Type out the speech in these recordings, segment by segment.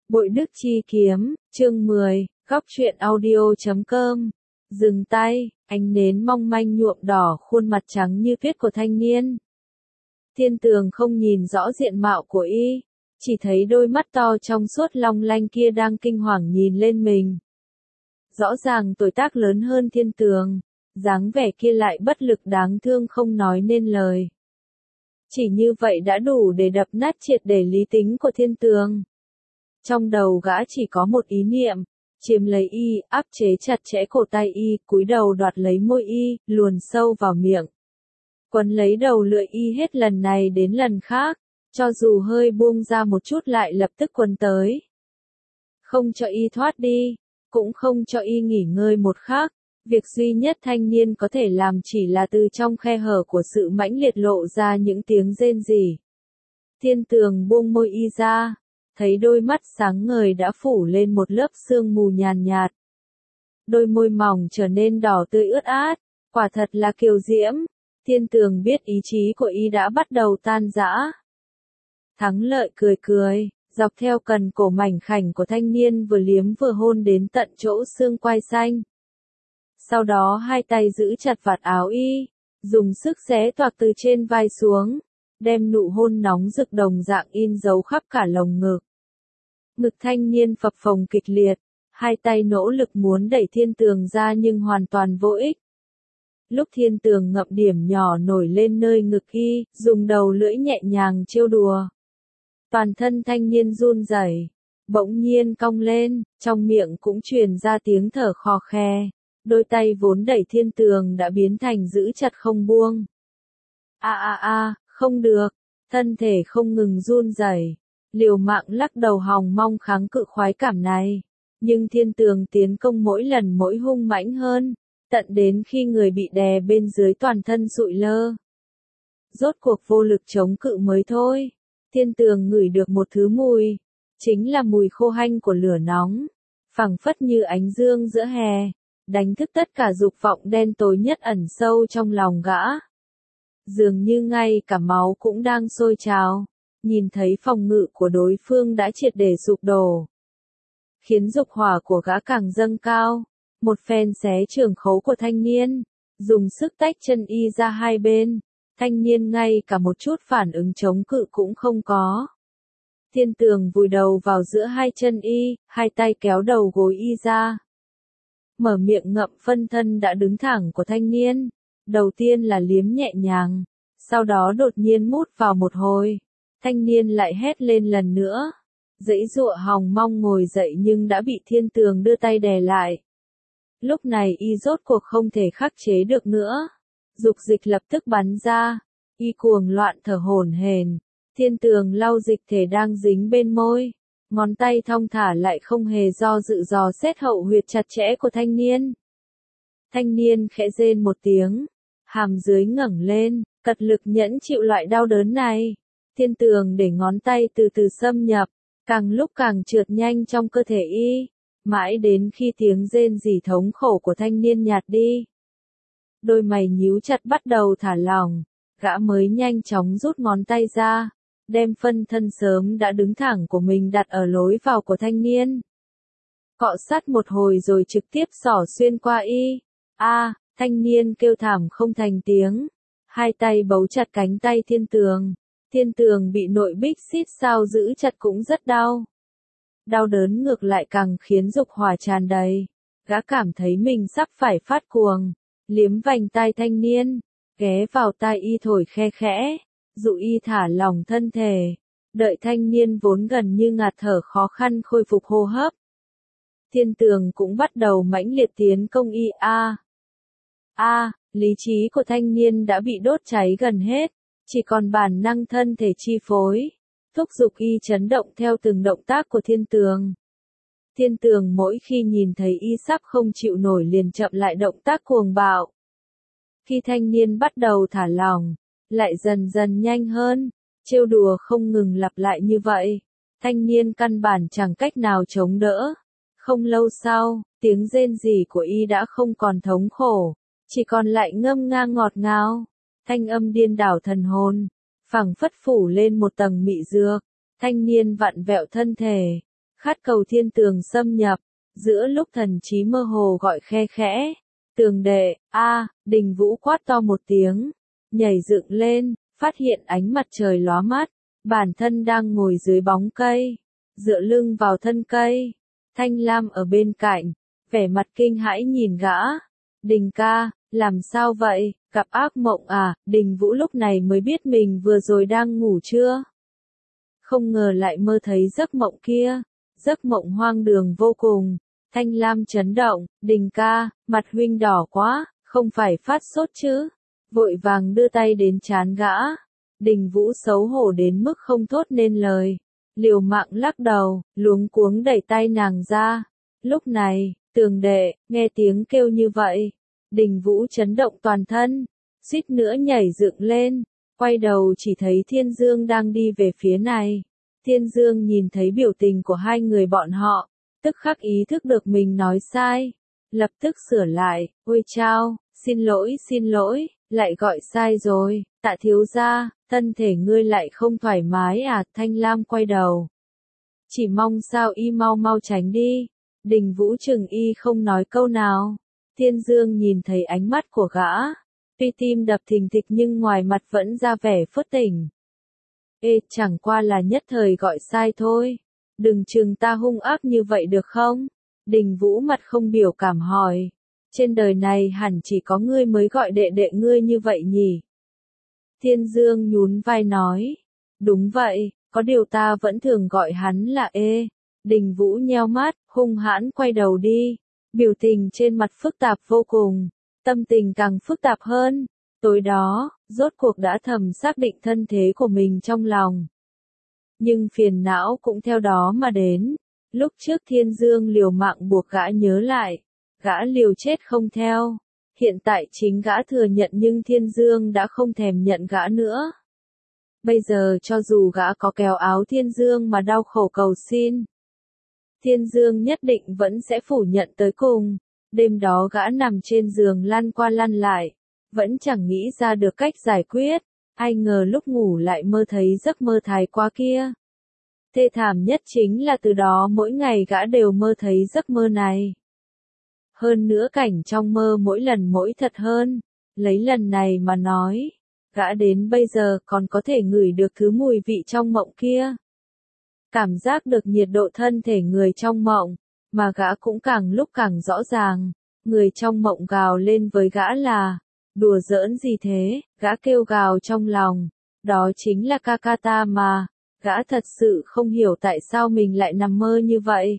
Bội Đức Chi Kiếm, chương 10, góc truyện audio.com. Dừng tay, ánh nến mong manh nhuộm đỏ khuôn mặt trắng như tuyết của thanh niên. Thiên Tường không nhìn rõ diện mạo của y, chỉ thấy đôi mắt to trong suốt long lanh kia đang kinh hoàng nhìn lên mình. Rõ ràng tuổi tác lớn hơn Thiên Tường, dáng vẻ kia lại bất lực đáng thương không nói nên lời. Chỉ như vậy đã đủ để đập nát triệt để lý tính của Thiên Tường. Trong đầu gã chỉ có một ý niệm, chiếm lấy y, áp chế chặt chẽ cổ tay y, cúi đầu đoạt lấy môi y, luồn sâu vào miệng. Quấn lấy đầu lưỡi y hết lần này đến lần khác, cho dù hơi buông ra một chút lại lập tức quấn tới. Không cho y thoát đi, cũng không cho y nghỉ ngơi một khắc. Việc duy nhất thanh niên có thể làm chỉ là từ trong khe hở của sự mãnh liệt lộ ra những tiếng rên rỉ. Thiên Tường buông môi y ra, thấy đôi mắt sáng ngời đã phủ lên một lớp sương mù nhàn nhạt. Đôi môi mỏng trở nên đỏ tươi ướt át, quả thật là kiều diễm. Thiên Tường biết ý chí của y đã bắt đầu tan rã. Thắng lợi cười cười, dọc theo cần cổ mảnh khảnh của thanh niên vừa liếm vừa hôn đến tận chỗ xương quai xanh. Sau đó hai tay giữ chặt vạt áo y, dùng sức xé toạc từ trên vai xuống, đem nụ hôn nóng rực đồng dạng in dấu khắp cả lồng ngực. Ngực thanh niên phập phồng kịch liệt, hai tay nỗ lực muốn đẩy Thiên Tường ra nhưng hoàn toàn vô ích. Lúc Thiên Tường ngậm điểm nhỏ nổi lên nơi ngực y, dùng đầu lưỡi nhẹ nhàng trêu đùa. Toàn thân thanh niên run rẩy, bỗng nhiên cong lên, trong miệng cũng truyền ra tiếng thở khò khè. Đôi tay vốn đẩy Thiên Tường đã biến thành giữ chặt không buông. Không được, thân thể không ngừng run rẩy, liều mạng lắc đầu hòng mong kháng cự khoái cảm này. Nhưng Thiên Tường tiến công mỗi lần mỗi hung mãnh hơn, tận đến khi người bị đè bên dưới toàn thân sụi lơ. Rốt cuộc vô lực chống cự mới thôi. Thiên Tường ngửi được một thứ mùi, chính là mùi khô hanh của lửa nóng, phảng phất như ánh dương giữa hè, đánh thức tất cả dục vọng đen tối nhất ẩn sâu trong lòng gã. Dường như ngay cả máu cũng đang sôi trào, nhìn thấy phòng ngự của đối phương đã triệt để sụp đổ. Khiến dục hỏa của gã càng dâng cao, một phen xé trường khấu của thanh niên, dùng sức tách chân y ra hai bên, thanh niên ngay cả một chút phản ứng chống cự cũng không có. Thiên Tường vùi đầu vào giữa hai chân y, hai tay kéo đầu gối y ra. Mở miệng ngậm phân thân đã đứng thẳng của thanh niên, đầu tiên là liếm nhẹ nhàng, sau đó đột nhiên mút vào một hồi, thanh niên lại hét lên lần nữa, giãy giụa hòng mong ngồi dậy nhưng đã bị Thiên Tường đưa tay đè lại. Lúc này y rốt cuộc không thể khắc chế được nữa, dục dịch lập tức bắn ra, y cuồng loạn thở hổn hển. Thiên Tường lau dịch thể đang dính bên môi, ngón tay thong thả lại không hề do dự dò xét hậu huyệt chặt chẽ của thanh niên. Thanh niên khẽ rên một tiếng, hàm dưới ngẩng lên, cật lực nhẫn chịu loại đau đớn này. Thiên Tường để ngón tay từ từ xâm nhập, càng lúc càng trượt nhanh trong cơ thể y, mãi đến khi tiếng rên rỉ thống khổ của thanh niên nhạt đi. Đôi mày nhíu chặt bắt đầu thả lỏng, gã mới nhanh chóng rút ngón tay ra, đem phân thân sớm đã đứng thẳng của mình đặt ở lối vào của thanh niên. Cọ sát một hồi rồi trực tiếp xỏ xuyên qua y. Thanh niên kêu thảm không thành tiếng, hai tay bấu chặt cánh tay Thiên Tường. Thiên Tường bị nội bích xít sao giữ chặt cũng rất đau. Đau đớn ngược lại càng khiến dục hỏa tràn đầy, gã cảm thấy mình sắp phải phát cuồng, liếm vành tai thanh niên, ghé vào tai y thổi khe khẽ, dụ y thả lỏng thân thể, đợi thanh niên vốn gần như ngạt thở khó khăn khôi phục hô hấp. Thiên Tường cũng bắt đầu mãnh liệt tiến công y. Lý trí của thanh niên đã bị đốt cháy gần hết, chỉ còn bản năng thân thể chi phối, thúc giục y chấn động theo từng động tác của Thiên Tường. Thiên Tường mỗi khi nhìn thấy y sắp không chịu nổi liền chậm lại động tác cuồng bạo. Khi thanh niên bắt đầu thả lỏng, lại dần dần nhanh hơn, trêu đùa không ngừng lặp lại như vậy. Thanh niên căn bản chẳng cách nào chống đỡ. Không lâu sau, tiếng rên rỉ của y đã không còn thống khổ, chỉ còn lại ngâm nga ngọt ngào. Thanh âm điên đảo thần hồn, phảng phất phủ lên một tầng mị dược. Thanh niên vặn vẹo thân thể, khát cầu thiên tường xâm nhập, giữa lúc thần trí mơ hồ gọi khe khẽ. Tường đệ, Đình Vũ quát to một tiếng, nhảy dựng lên, phát hiện ánh mặt trời lóa mắt, bản thân đang ngồi dưới bóng cây, dựa lưng vào thân cây. Thanh Lam ở bên cạnh, vẻ mặt kinh hãi nhìn gã. Đình ca, làm sao vậy, gặp ác mộng à? Đình Vũ lúc này mới biết mình vừa rồi đang ngủ chưa. Không ngờ lại mơ thấy giấc mộng kia, giấc mộng hoang đường vô cùng. Thanh Lam chấn động, Đình ca, mặt huynh đỏ quá, không phải phát sốt chứ? Vội vàng đưa tay đến trán gã. Đình Vũ xấu hổ đến mức không thốt nên lời, liều mạng lắc đầu, luống cuống đẩy tay nàng ra. Lúc này, Tường đệ, nghe tiếng kêu như vậy, Đình Vũ chấn động toàn thân, suýt nữa nhảy dựng lên, quay đầu chỉ thấy Thiên Dương đang đi về phía này. Thiên Dương nhìn thấy biểu tình của hai người bọn họ, tức khắc ý thức được mình nói sai, lập tức sửa lại, ôi chao, xin lỗi, lại gọi sai rồi, Tạ thiếu gia, thân thể ngươi lại không thoải mái à? Thanh Lam quay đầu, chỉ mong sao y mau mau tránh đi. Đình Vũ chừng y không nói câu nào. Thiên Dương nhìn thấy ánh mắt của gã, tuy tim đập thình thịch nhưng ngoài mặt vẫn ra vẻ phớt tỉnh. Chẳng qua là nhất thời gọi sai thôi, đừng chừng ta hung ác như vậy được không? Đình Vũ mặt không biểu cảm hỏi, trên đời này hẳn chỉ có ngươi mới gọi đệ đệ ngươi như vậy nhỉ? Thiên Dương nhún vai nói, đúng vậy, có điều ta vẫn thường gọi hắn là Ê. Đình Vũ nheo mắt, hung hãn quay đầu đi, biểu tình trên mặt phức tạp vô cùng, tâm tình càng phức tạp hơn. Tối đó, rốt cuộc đã thầm xác định thân thế của mình trong lòng. Nhưng phiền não cũng theo đó mà đến. Lúc trước Thiên Dương liều mạng buộc gã nhớ lại, gã liều chết không theo. Hiện tại chính gã thừa nhận nhưng Thiên Dương đã không thèm nhận gã nữa. Bây giờ cho dù gã có kéo áo Thiên Dương mà đau khổ cầu xin, Thiên Dương nhất định vẫn sẽ phủ nhận tới cùng. Đêm đó gã nằm trên giường lăn qua lăn lại, vẫn chẳng nghĩ ra được cách giải quyết. Ai ngờ lúc ngủ lại mơ thấy giấc mơ thái quá kia. Thê thảm nhất chính là từ đó mỗi ngày gã đều mơ thấy giấc mơ này. Hơn nữa cảnh trong mơ mỗi lần mỗi thật hơn. Lấy lần này mà nói, gã đến bây giờ còn có thể ngửi được thứ mùi vị trong mộng kia. Cảm giác được nhiệt độ thân thể người trong mộng, mà gã cũng càng lúc càng rõ ràng. Người trong mộng gào lên với gã là, đùa giỡn gì thế? Gã kêu gào trong lòng, đó chính là Kakata mà. Gã thật sự không hiểu tại sao mình lại nằm mơ như vậy.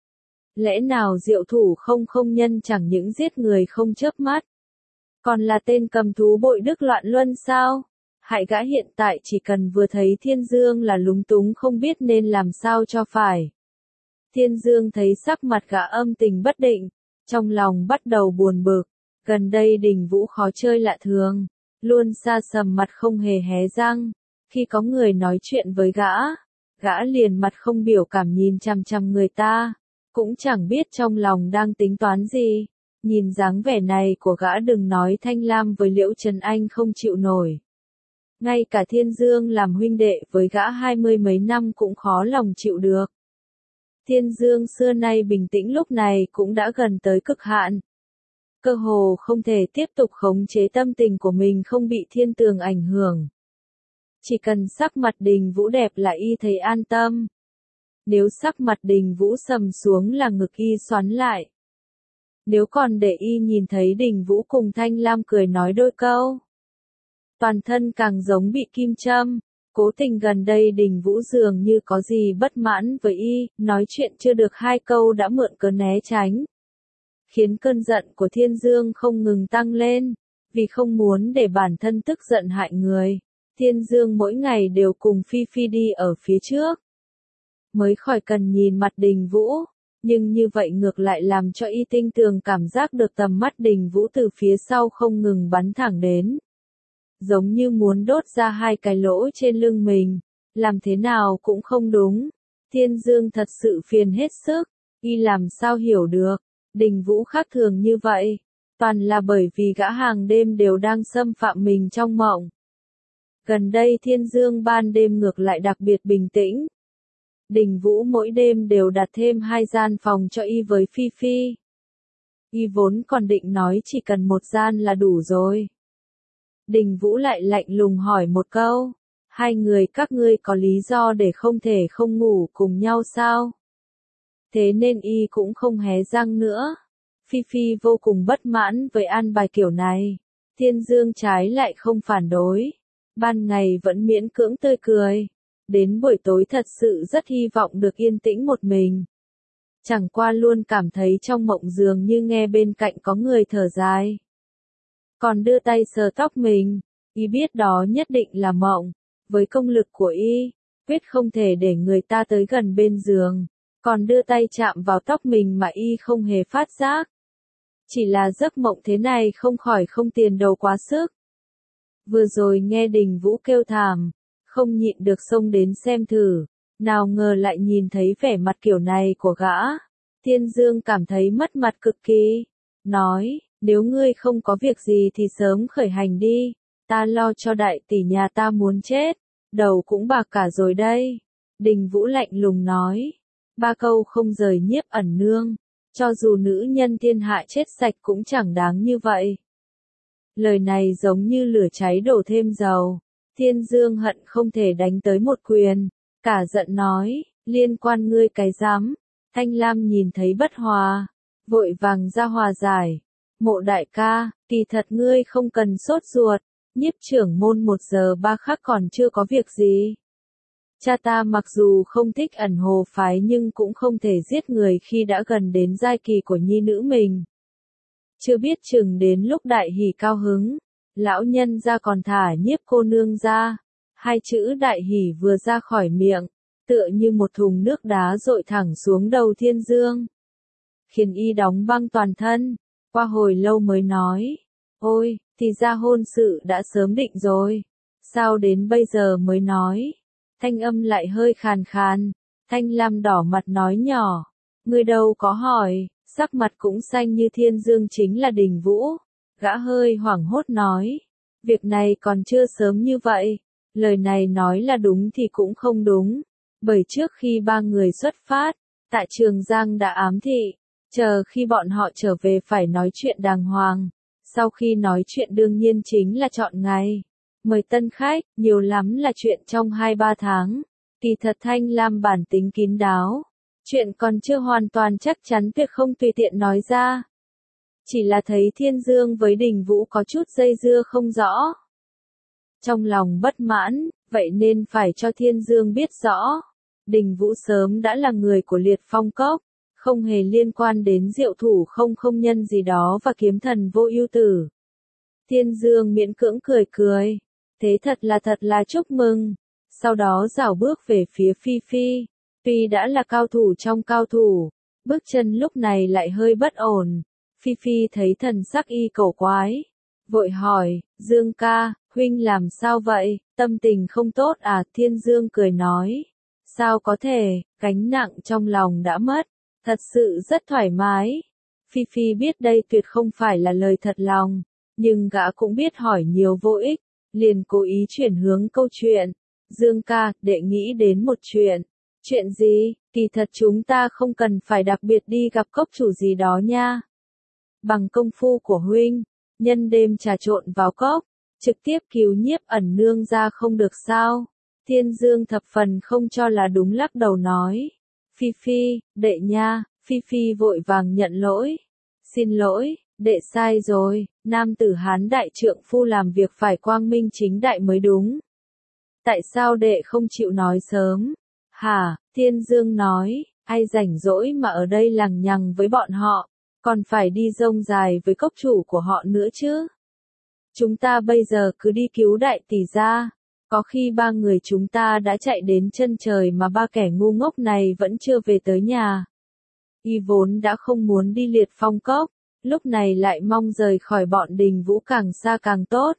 Lẽ nào Diệu Thủ không nhân chẳng những giết người không chớp mắt, còn là tên cầm thú bội đức loạn luân sao? Hại gã hiện tại chỉ cần vừa thấy Thiên Dương là lúng túng không biết nên làm sao cho phải. Thiên Dương thấy sắc mặt gã âm tình bất định, trong lòng bắt đầu buồn bực. Gần đây Đình Vũ khó chơi lạ thường, luôn xa sầm mặt không hề hé răng. Khi có người nói chuyện với gã liền mặt không biểu cảm nhìn chằm chằm người ta, cũng chẳng biết trong lòng đang tính toán gì. Nhìn dáng vẻ này của gã đừng nói Thanh Lam với Liễu Trần Anh không chịu nổi. Ngay cả Thiên Dương làm huynh đệ với gã 20 mấy năm cũng khó lòng chịu được. Thiên Dương xưa nay bình tĩnh lúc này cũng đã gần tới cực hạn. Cơ hồ không thể tiếp tục khống chế tâm tình của mình không bị Thiên Tường ảnh hưởng. Chỉ cần sắc mặt Đình Vũ đẹp là y thấy an tâm. Nếu sắc mặt Đình Vũ sầm xuống là ngực y xoắn lại. Nếu còn để y nhìn thấy Đình Vũ cùng Thanh Lam cười nói đôi câu, toàn thân càng giống bị kim châm. Cố tình gần đây Đình Vũ dường như có gì bất mãn với y, nói chuyện chưa được 2 câu đã mượn cớ né tránh. Khiến cơn giận của Thiên Dương không ngừng tăng lên, vì không muốn để bản thân tức giận hại người. Thiên Dương mỗi ngày đều cùng Phi Phi đi ở phía trước, mới khỏi cần nhìn mặt Đình Vũ, nhưng như vậy ngược lại làm cho y tinh tường cảm giác được tầm mắt Đình Vũ từ phía sau không ngừng bắn thẳng đến. Giống như muốn đốt ra 2 cái lỗ trên lưng mình, làm thế nào cũng không đúng. Thiên Dương thật sự phiền hết sức, y làm sao hiểu được, Đình Vũ khác thường như vậy, toàn là bởi vì gã hàng đêm đều đang xâm phạm mình trong mộng. Gần đây Thiên Dương ban đêm ngược lại đặc biệt bình tĩnh. Đình Vũ mỗi đêm đều đặt thêm 2 gian phòng cho y với Phi Phi. Y vốn còn định nói chỉ cần 1 gian là đủ rồi. Đình Vũ lại lạnh lùng hỏi một câu, 2 người các ngươi có lý do để không thể không ngủ cùng nhau sao? Thế nên y cũng không hé răng nữa. Phi Phi vô cùng bất mãn với an bài kiểu này. Thiên Dương trái lại không phản đối. Ban ngày vẫn miễn cưỡng tươi cười. Đến buổi tối thật sự rất hy vọng được yên tĩnh một mình. Chẳng qua luôn cảm thấy trong mộng dường như nghe bên cạnh có người thở dài. Còn đưa tay sờ tóc mình, y biết đó nhất định là mộng. Với công lực của y, quyết không thể để người ta tới gần bên giường. Còn đưa tay chạm vào tóc mình mà y không hề phát giác. Chỉ là giấc mộng thế này không khỏi không tiền đầu quá sức. Vừa rồi nghe Đình Vũ kêu thảm, không nhịn được xông đến xem thử, nào ngờ lại nhìn thấy vẻ mặt kiểu này của gã. Thiên Dương cảm thấy mất mặt cực kỳ, nói, nếu ngươi không có việc gì thì sớm khởi hành đi, ta lo cho đại tỷ nhà ta muốn chết, đầu cũng bạc cả rồi đây. Đình Vũ lạnh lùng nói, 3 câu không rời Nhiếp Ẩn Nương, cho dù nữ nhân thiên hạ chết sạch cũng chẳng đáng như vậy. Lời này giống như lửa cháy đổ thêm dầu. Thiên Dương hận không thể đánh tới một quyền, cả giận nói, liên quan ngươi cái rắm. Thanh Lam nhìn thấy bất hòa, vội vàng ra hòa giải. Mộ đại ca, kỳ thật ngươi không cần sốt ruột, Nhiếp trưởng môn 1 giờ 3 khắc còn chưa có việc gì. Cha ta mặc dù không thích Ẩn Hồ phái nhưng cũng không thể giết người khi đã gần đến giai kỳ của nhi nữ mình. Chưa biết chừng đến lúc đại hỉ cao hứng, lão nhân ra còn thả Nhiếp cô nương ra. 2 chữ đại hỉ vừa ra khỏi miệng, tựa như một thùng nước đá dội thẳng xuống đầu Thiên Dương. Khiến y đóng băng toàn thân, qua hồi lâu mới nói, ôi, thì ra hôn sự đã sớm định rồi, sao đến bây giờ mới nói. Thanh âm lại hơi khàn khàn, Thanh Lam đỏ mặt nói nhỏ, ngươi đâu có hỏi, sắc mặt cũng xanh như Thiên Dương chính là Đình Vũ. Gã hơi hoảng hốt nói, việc này còn chưa sớm như vậy, lời này nói là đúng thì cũng không đúng, bởi trước khi 3 người xuất phát, tại Trường Giang đã ám thị, chờ khi bọn họ trở về phải nói chuyện đàng hoàng, sau khi nói chuyện đương nhiên chính là chọn ngày. Mời tân khách, nhiều lắm là chuyện trong 2-3 tháng. Kỳ thật Thanh Lam bản tính kín đáo. Chuyện còn chưa hoàn toàn chắc chắn tuyệt không tùy tiện nói ra. Chỉ là thấy Thiên Dương với Đình Vũ có chút dây dưa không rõ. Trong lòng bất mãn, vậy nên phải cho Thiên Dương biết rõ. Đình Vũ sớm đã là người của Liệt Phong Cốc, không hề liên quan đến Diệu Thủ không nhân gì đó và kiếm thần Vô Ưu Tử. Thiên Dương miễn cưỡng cười cười. Thế thật là chúc mừng. Sau đó rảo bước về phía Phi Phi. Tuy đã là cao thủ trong cao thủ, bước chân lúc này lại hơi bất ổn. Phi Phi thấy thần sắc y cổ quái, vội hỏi, Dương ca, huynh làm sao vậy, tâm tình không tốt à? Thiên Dương cười nói, sao có thể, gánh nặng trong lòng đã mất, thật sự rất thoải mái. Phi Phi biết đây tuyệt không phải là lời thật lòng, nhưng gã cũng biết hỏi nhiều vô ích, liền cố ý chuyển hướng câu chuyện. Dương ca, đệ nghĩ đến một chuyện. Chuyện gì? Kỳ thật chúng ta không cần phải đặc biệt đi gặp cốc chủ gì đó nha. Bằng công phu của huynh, nhân đêm trà trộn vào cốc, trực tiếp cứu Nhiếp Ẩn Nương ra không được sao? Thiên Dương thập phần không cho là đúng lắc đầu nói. Phi Phi, đệ nha. Phi Phi vội vàng nhận lỗi. Xin lỗi, đệ sai rồi, nam tử Hán đại trượng phu làm việc phải quang minh chính đại mới đúng. Tại sao đệ không chịu nói sớm? Hả? Thiên Dương nói, ai rảnh rỗi mà ở đây lằng nhằng với bọn họ, còn phải đi rông dài với cốc chủ của họ nữa chứ. Chúng ta bây giờ cứ đi cứu đại tỷ ra, có khi 3 người chúng ta đã chạy đến chân trời mà 3 kẻ ngu ngốc này vẫn chưa về tới nhà. Y vốn đã không muốn đi Liệt Phong Cốc, lúc này lại mong rời khỏi bọn Đình Vũ càng xa càng tốt.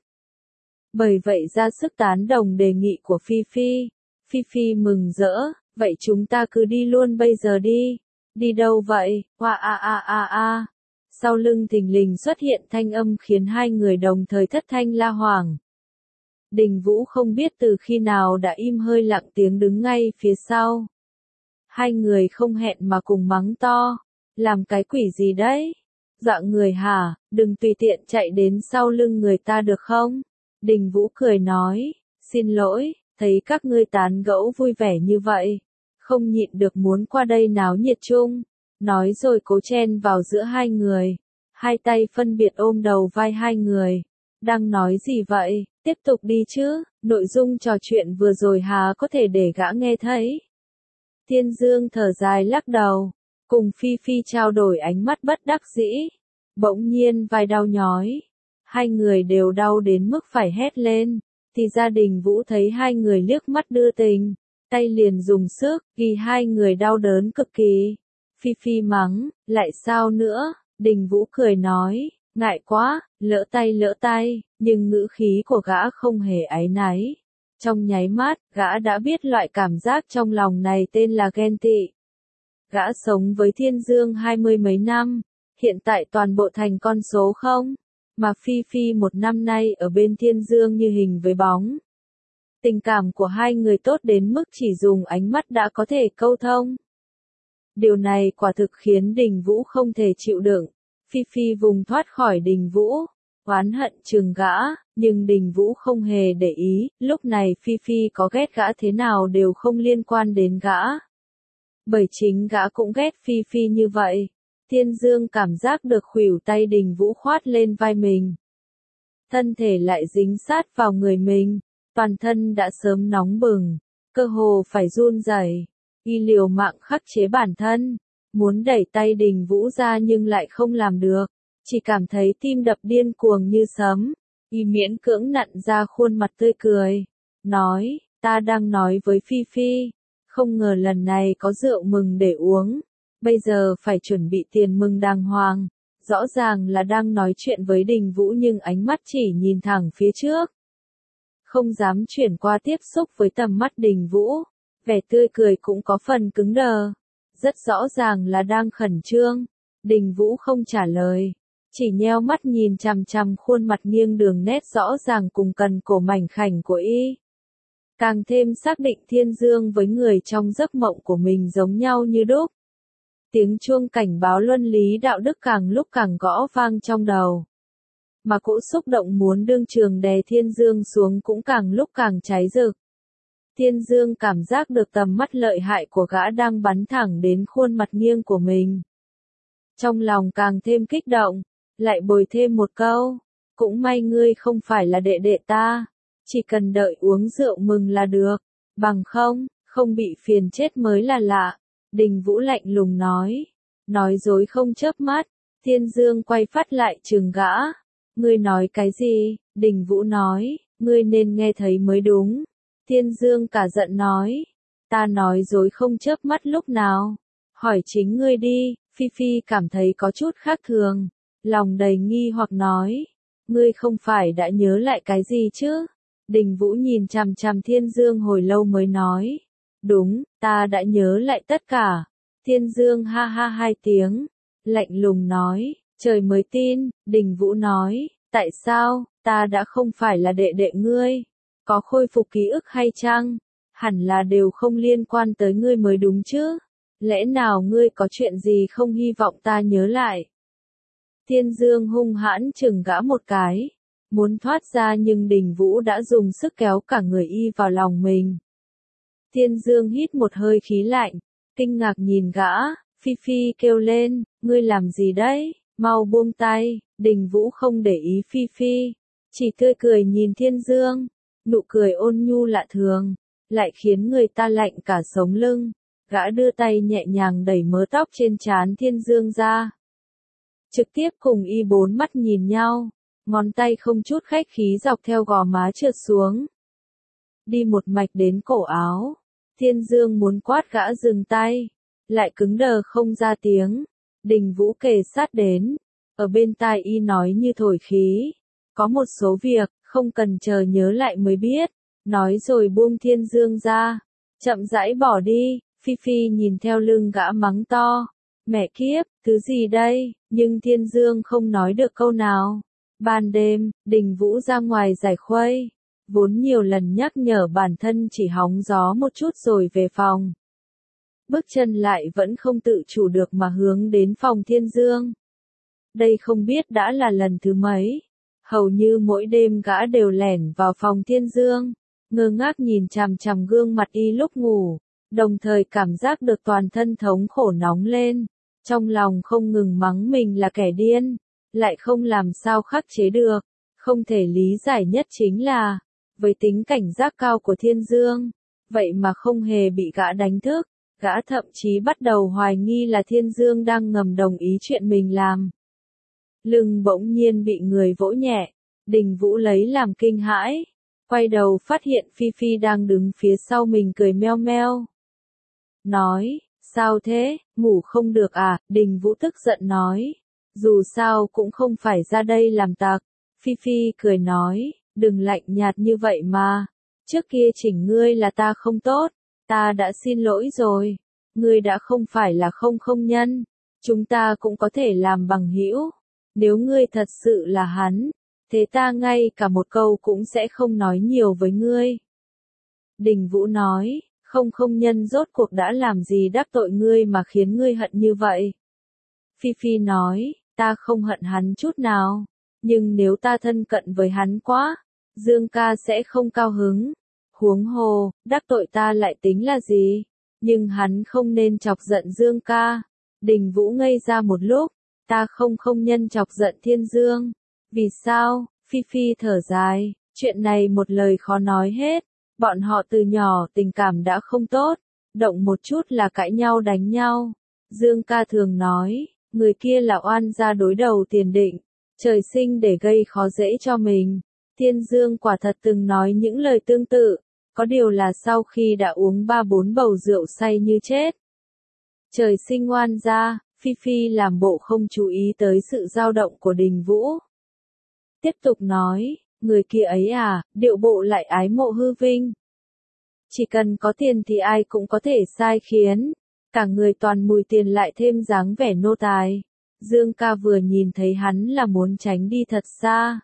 Bởi vậy ra sức tán đồng đề nghị của Phi Phi. Phi Phi mừng rỡ, vậy chúng ta cứ đi luôn bây giờ đi. Đi đâu vậy? Hoa a. Sau lưng thình lình xuất hiện thanh âm khiến 2 người đồng thời thất thanh la hoảng. Đình Vũ không biết từ khi nào đã im hơi lặng tiếng đứng ngay phía sau. Hai người không hẹn mà cùng mắng to. Làm cái quỷ gì đấy? Dọa người hả? Đừng tùy tiện chạy đến sau lưng người ta được không? Đình Vũ cười nói. Xin lỗi, thấy các ngươi tán gẫu vui vẻ như vậy. Không nhịn được muốn qua đây náo nhiệt chung. Nói rồi cố chen vào giữa hai người. Hai tay phân biệt ôm đầu vai hai người. Đang nói gì vậy? Tiếp tục đi chứ, nội dung trò chuyện vừa rồi há có thể để gã nghe thấy. Thiên Dương thở dài lắc đầu, cùng Phi Phi trao đổi ánh mắt bất đắc dĩ. Bỗng nhiên vai đau nhói. Hai người đều đau đến mức phải hét lên. Thì gia đình Vũ thấy hai người liếc mắt đưa tình. Tay liền dùng sức, ghi hai người đau đớn cực kỳ. Phi Phi mắng, lại sao nữa? Đình Vũ cười nói, ngại quá, lỡ tay, nhưng ngữ khí của gã không hề áy náy. Trong nháy mắt, gã đã biết loại cảm giác trong lòng này tên là ghen tị. Gã sống với Thiên Dương 20 mấy năm, hiện tại toàn bộ thành con số không, mà Phi Phi một năm nay ở bên Thiên Dương như hình với bóng. Tình cảm của hai người tốt đến mức chỉ dùng ánh mắt đã có thể câu thông. Điều này quả thực khiến Đình Vũ không thể chịu đựng. Phi Phi vùng thoát khỏi Đình Vũ, oán hận chừng gã, nhưng Đình Vũ không hề để ý, lúc này Phi Phi có ghét gã thế nào đều không liên quan đến gã. Bởi chính gã cũng ghét Phi Phi như vậy. Thiên Dương cảm giác được khuỷu tay Đình Vũ khoát lên vai mình. Thân thể lại dính sát vào người mình, toàn thân đã sớm nóng bừng, cơ hồ phải run rẩy. Y liều mạng khắc chế bản thân, muốn đẩy tay Đình Vũ ra nhưng lại không làm được, chỉ cảm thấy tim đập điên cuồng như sấm. Y miễn cưỡng nặn ra khuôn mặt tươi cười, nói, ta đang nói với Phi Phi, không ngờ lần này có rượu mừng để uống, bây giờ phải chuẩn bị tiền mừng đàng hoàng. Rõ ràng là đang nói chuyện với Đình Vũ nhưng ánh mắt chỉ nhìn thẳng phía trước. Không dám chuyển qua tiếp xúc với tầm mắt Đình Vũ, vẻ tươi cười cũng có phần cứng đờ. Rất rõ ràng là đang khẩn trương. Đình Vũ không trả lời, chỉ nheo mắt nhìn chằm chằm khuôn mặt nghiêng đường nét rõ ràng cùng cần cổ mảnh khảnh của y. Càng thêm xác định Thiên Dương với người trong giấc mộng của mình giống nhau như đúc. Tiếng chuông cảnh báo luân lý đạo đức càng lúc càng gõ vang trong đầu. Mà cỗ xúc động muốn đương trường đè Thiên Dương xuống cũng càng lúc càng cháy rực. Thiên Dương cảm giác được tầm mắt lợi hại của gã đang bắn thẳng đến khuôn mặt nghiêng của mình. Trong lòng càng thêm kích động, lại bồi thêm một câu, cũng may ngươi không phải là đệ đệ ta, chỉ cần đợi uống rượu mừng là được, bằng không bị phiền chết mới là lạ. Đình Vũ lạnh lùng nói dối không chớp mắt. Thiên Dương quay phát lại trừng gã. Ngươi nói cái gì? Đình Vũ nói, ngươi nên nghe thấy mới đúng. Thiên Dương cả giận nói, ta nói dối không chớp mắt lúc nào? Hỏi chính ngươi đi. Phi Phi cảm thấy có chút khác thường, lòng đầy nghi hoặc nói, ngươi không phải đã nhớ lại cái gì chứ? Đình Vũ nhìn chằm chằm Thiên Dương hồi lâu mới nói, đúng, ta đã nhớ lại tất cả. Thiên Dương ha ha hai tiếng, lạnh lùng nói, trời mới tin. Đình Vũ nói, tại sao, ta đã không phải là đệ đệ ngươi, có khôi phục ký ức hay chăng? Hẳn là đều không liên quan tới ngươi mới đúng chứ, lẽ nào ngươi có chuyện gì không hy vọng ta nhớ lại? Thiên Dương hung hãn chừng gã một cái, muốn thoát ra nhưng Đình Vũ đã dùng sức kéo cả người y vào lòng mình. Thiên Dương hít một hơi khí lạnh, kinh ngạc nhìn gã. Phi Phi kêu lên, ngươi làm gì đấy, mau buông tay. Đình Vũ không để ý Phi Phi, chỉ tươi cười nhìn Thiên Dương, nụ cười ôn nhu lạ thường, lại khiến người ta lạnh cả sống lưng. Gã đưa tay nhẹ nhàng đẩy mớ tóc trên trán Thiên Dương ra, trực tiếp cùng y bốn mắt nhìn nhau, ngón tay không chút khách khí dọc theo gò má trượt xuống, đi một mạch đến cổ áo. Thiên Dương muốn quát gã dừng tay, lại cứng đờ không ra tiếng. Đình Vũ kề sát đến, ở bên tai y nói như thổi khí, có một số việc, không cần chờ nhớ lại mới biết, nói rồi buông Thiên Dương ra, chậm rãi bỏ đi. Phi Phi nhìn theo lưng gã mắng to, mẹ kiếp, thứ gì đây, nhưng Thiên Dương không nói được câu nào. Ban đêm, Đình Vũ ra ngoài giải khuây, vốn nhiều lần nhắc nhở bản thân chỉ hóng gió một chút rồi về phòng. bước chân lại vẫn không tự chủ được mà hướng đến phòng Thiên Dương. Đây không biết đã là lần thứ mấy. Hầu như mỗi đêm gã đều lẻn vào phòng Thiên Dương, ngơ ngác nhìn chằm chằm gương mặt y lúc ngủ, đồng thời cảm giác được toàn thân thống khổ nóng lên, trong lòng không ngừng mắng mình là kẻ điên, lại không làm sao khắc chế được. Không thể lý giải nhất chính là, với tính cảnh giác cao của Thiên Dương, vậy mà không hề bị gã đánh thức, gã thậm chí bắt đầu hoài nghi là Thiên Dương đang ngầm đồng ý chuyện mình làm. Lưng bỗng nhiên bị người vỗ nhẹ, Đình Vũ lấy làm kinh hãi, quay đầu phát hiện Phi Phi đang đứng phía sau mình cười meo meo. Nói, sao thế, ngủ không được à, Đình Vũ tức giận nói, dù sao cũng không phải ra đây làm tặc. Phi Phi cười nói, đừng lạnh nhạt như vậy mà, trước kia chỉnh ngươi là ta không tốt, ta đã xin lỗi rồi, ngươi đã không phải là không nhân, chúng ta cũng có thể làm bằng hữu, nếu ngươi thật sự là hắn, thế ta ngay cả một câu cũng sẽ không nói nhiều với ngươi. Đình Vũ nói, không nhân rốt cuộc đã làm gì đắc tội ngươi mà khiến ngươi hận như vậy. Phi Phi nói, ta không hận hắn chút nào, nhưng nếu ta thân cận với hắn quá, Dương ca sẽ không cao hứng. Huống hồ, đắc tội ta lại tính là gì? Nhưng hắn không nên chọc giận Dương ca. Đình Vũ ngây ra một lúc, ta không nhân chọc giận Thiên Dương. Vì sao? Phi Phi thở dài, chuyện này một lời khó nói hết. Bọn họ từ nhỏ tình cảm đã không tốt, động một chút là cãi nhau đánh nhau. Dương ca thường nói, người kia là oan gia đối đầu tiền định, trời sinh để gây khó dễ cho mình. Thiên Dương quả thật từng nói những lời tương tự, có điều là sau khi đã uống 3-4 bầu rượu say như chết. Trời sinh oan gia, Phi Phi làm bộ không chú ý tới sự dao động của Đình Vũ. Tiếp tục nói, người kia ấy à, điệu bộ lại ái mộ hư vinh. Chỉ cần có tiền thì ai cũng có thể sai khiến, cả người toàn mùi tiền lại thêm dáng vẻ nô tài. Dương ca vừa nhìn thấy hắn là muốn tránh đi thật xa.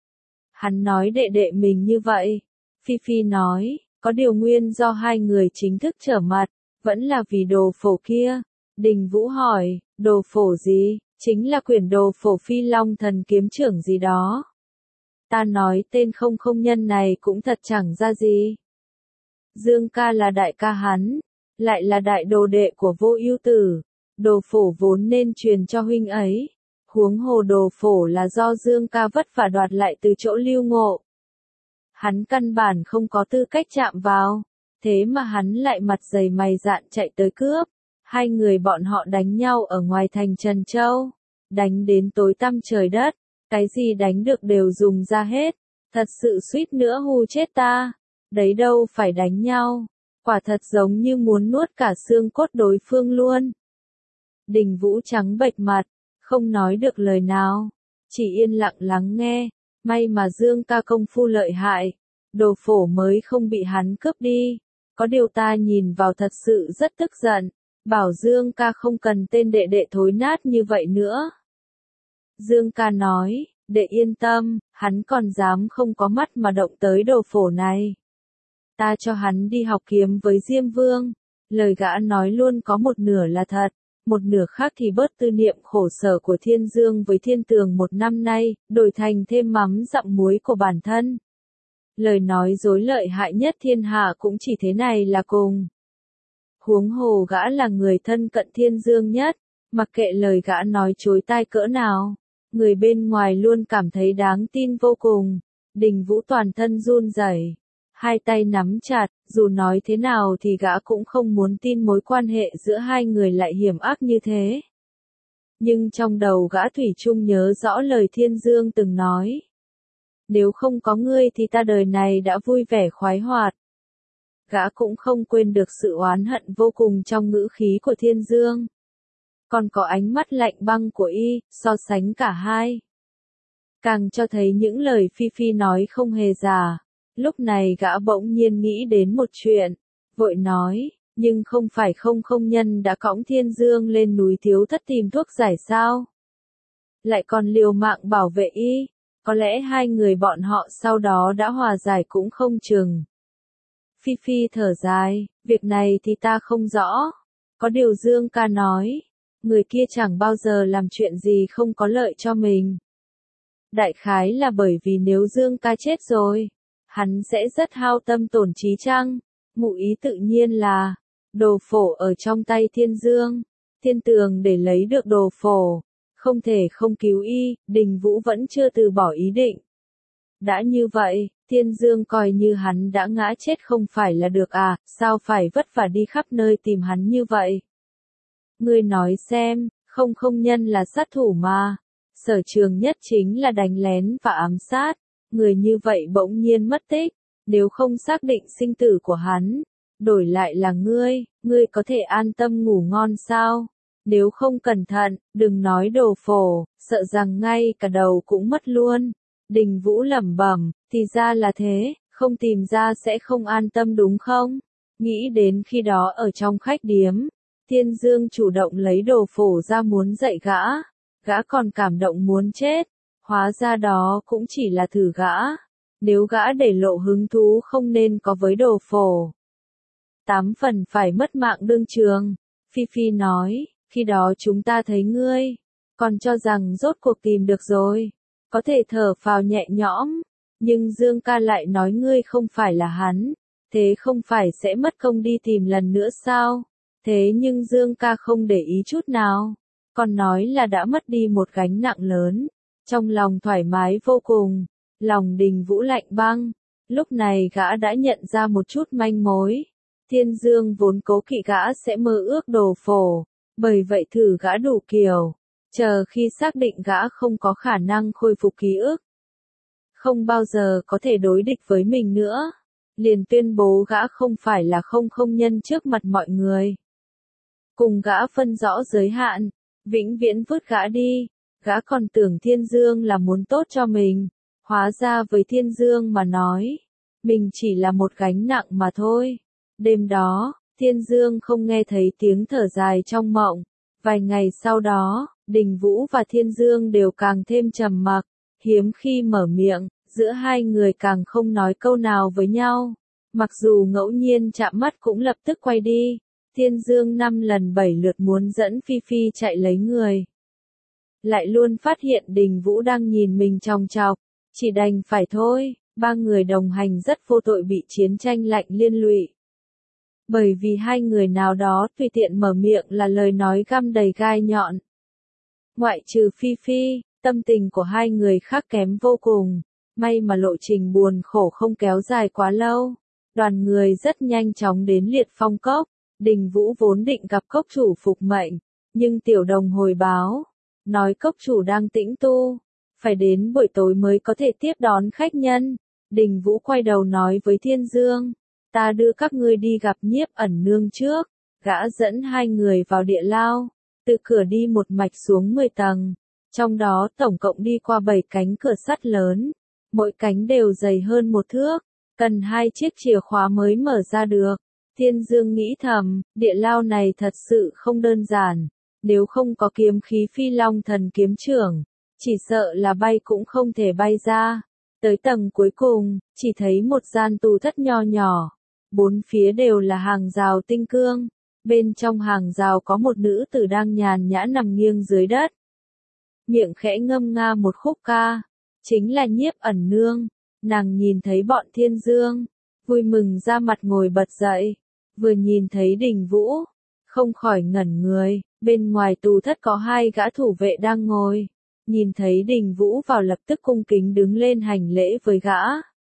Hắn nói đệ đệ mình như vậy. Phi Phi nói, có điều nguyên do hai người chính thức trở mặt, vẫn là vì đồ phổ kia. Đình Vũ hỏi, đồ phổ gì? Chính là quyển đồ phổ Phi Long thần kiếm trưởng gì đó. Ta nói tên không nhân này cũng thật chẳng ra gì. Dương ca là đại ca hắn, lại là đại đồ đệ của Vô Ưu Tử. Đồ phổ vốn nên truyền cho huynh ấy. Huống hồ đồ phổ là do Dương ca vất vả đoạt lại từ chỗ Lưu Ngộ. Hắn căn bản không có tư cách chạm vào, thế mà hắn lại mặt dày mày dạn chạy tới cướp. Hai người bọn họ đánh nhau ở ngoài thành Trần Châu, đánh đến tối tăm trời đất, cái gì đánh được đều dùng ra hết, thật sự suýt nữa hù chết ta. Đấy đâu phải đánh nhau, quả thật giống như muốn nuốt cả xương cốt đối phương luôn. Đình Vũ trắng bệch mặt, không nói được lời nào, chỉ yên lặng lắng nghe. May mà Dương ca công phu lợi hại, đồ phổ mới không bị hắn cướp đi. Có điều ta nhìn vào thật sự rất tức giận, bảo Dương ca không cần tên đệ đệ thối nát như vậy nữa. Dương ca nói, đệ yên tâm, hắn còn dám không có mắt mà động tới đồ phổ này. Ta cho hắn đi học kiếm với Diêm Vương. Lời gã nói luôn có một nửa là thật, một nửa khác thì bớt tư niệm khổ sở của Thiên Dương với Thiên Tường một năm nay, đổi thành thêm mắm dặm muối của bản thân. Lời nói dối lợi hại nhất thiên hạ cũng chỉ thế này là cùng. Huống hồ gã là người thân cận Thiên Dương nhất, mặc kệ lời gã nói chối tai cỡ nào, người bên ngoài luôn cảm thấy đáng tin vô cùng. Đình Vũ toàn thân run rẩy, hai tay nắm chặt, dù nói thế nào thì gã cũng không muốn tin mối quan hệ giữa hai người lại hiểm ác như thế. Nhưng trong đầu gã thủy chung nhớ rõ lời Thiên Dương từng nói. Nếu không có ngươi thì ta đời này đã vui vẻ khoái hoạt. Gã cũng không quên được sự oán hận vô cùng trong ngữ khí của Thiên Dương. Còn có ánh mắt lạnh băng của y, so sánh cả hai. Càng cho thấy những lời Phi Phi nói không hề giả. Lúc này gã bỗng nhiên nghĩ đến một chuyện, vội nói, nhưng không phải không nhân đã cõng Thiên Dương lên núi Thiếu Thất tìm thuốc giải sao? Lại còn liều mạng bảo vệ y, có lẽ hai người bọn họ sau đó đã hòa giải cũng không chừng. Phi Phi thở dài, việc này thì ta không rõ, Có điều Dương ca nói, người kia chẳng bao giờ làm chuyện gì không có lợi cho mình. Đại khái là bởi vì nếu Dương ca chết rồi, hắn sẽ rất hao tâm tổn trí chăng? Ngụ ý tự nhiên là, đồ phổ ở trong tay Thiên Dương, Thiên Tường để lấy được đồ phổ, không thể không cứu y, Đình Vũ vẫn chưa từ bỏ ý định. Đã như vậy, Thiên Dương coi như hắn đã ngã chết không phải là được à, sao phải vất vả đi khắp nơi tìm hắn như vậy? Ngươi nói xem, không nhân là sát thủ mà. Sở trường nhất chính là đánh lén và ám sát. Người như vậy bỗng nhiên mất tích. Nếu không xác định sinh tử của hắn, đổi lại là ngươi có thể an tâm ngủ ngon sao? Nếu không cẩn thận, đừng nói đồ phổ, sợ rằng ngay cả đầu cũng mất luôn. Đình Vũ lẩm bẩm, thì ra là thế, không tìm ra sẽ không an tâm đúng không? Nghĩ đến khi đó ở trong khách điếm, Thiên Dương chủ động lấy đồ phổ ra muốn dạy gã còn cảm động muốn chết, hóa ra đó cũng chỉ là thử gã, nếu gã để lộ hứng thú không nên có với đồ phổ. 8 phần phải mất mạng đương trường, Phi Phi nói, khi đó chúng ta thấy ngươi, còn cho rằng rốt cuộc tìm được rồi, có thể thở phào nhẹ nhõm, nhưng Dương ca lại nói ngươi không phải là hắn, thế không phải sẽ mất công đi tìm lần nữa sao? Thế nhưng Dương ca không để ý chút nào, còn nói là đã mất đi một gánh nặng lớn, trong lòng thoải mái vô cùng, lòng Đình Vũ lạnh băng, lúc này gã đã nhận ra một chút manh mối, Thiên Dương vốn cố kỵ gã sẽ mơ ước đồ phổ, bởi vậy thử gã đủ kiểu, chờ khi xác định gã không có khả năng khôi phục ký ức, không bao giờ có thể đối địch với mình nữa, liền tuyên bố gã không phải là không nhân trước mặt mọi người. Cùng gã phân rõ giới hạn, vĩnh viễn vứt gã đi, gã còn tưởng Thiên Dương là muốn tốt cho mình, hóa ra với Thiên Dương mà nói, mình chỉ là một gánh nặng mà thôi. Đêm đó, Thiên Dương không nghe thấy tiếng thở dài trong mộng, vài ngày sau đó, Đình Vũ và Thiên Dương đều càng thêm trầm mặc, hiếm khi mở miệng, giữa hai người càng không nói câu nào với nhau, mặc dù ngẫu nhiên chạm mắt cũng lập tức quay đi. Thiên Dương 5 lần 7 lượt muốn dẫn Phi Phi chạy lấy người. Lại luôn phát hiện Đình Vũ đang nhìn mình chòng chọc, chỉ đành phải thôi, ba người đồng hành rất vô tội bị chiến tranh lạnh liên lụy. Bởi vì hai người nào đó tùy tiện mở miệng là lời nói găm đầy gai nhọn. Ngoại trừ Phi Phi, tâm tình của hai người khác kém vô cùng, may mà lộ trình buồn khổ không kéo dài quá lâu. Đoàn người rất nhanh chóng đến Liệt Phong Cốc. Đình Vũ vốn định gặp cốc chủ phục mệnh, nhưng Tiểu Đồng hồi báo, nói cốc chủ đang tĩnh tu, phải đến buổi tối mới có thể tiếp đón khách nhân. Đình Vũ quay đầu nói với Thiên Dương, ta đưa các ngươi đi gặp Nhiếp Ẩn Nương trước, gã dẫn hai người vào địa lao, từ cửa đi một mạch xuống 10 tầng, trong đó tổng cộng đi qua 7 cánh cửa sắt lớn, mỗi cánh đều dày hơn 1 thước, cần 2 chiếc chìa khóa mới mở ra được. Thiên Dương nghĩ thầm, địa lao này thật sự không đơn giản, nếu không có kiếm khí Phi Long Thần kiếm trưởng, chỉ sợ là bay cũng không thể bay ra. Tới tầng cuối cùng, chỉ thấy một gian tù thất nho nhỏ, bốn phía đều là hàng rào tinh cương, bên trong hàng rào có một nữ tử đang nhàn nhã nằm nghiêng dưới đất. Miệng khẽ ngâm nga một khúc ca, chính là Nhiếp Ẩn Nương, nàng nhìn thấy bọn Thiên Dương, vui mừng ra mặt ngồi bật dậy. Vừa nhìn thấy Đình Vũ, không khỏi ngẩn người, bên ngoài tù thất có 2 gã thủ vệ đang ngồi, nhìn thấy Đình Vũ vào lập tức cung kính đứng lên hành lễ với gã.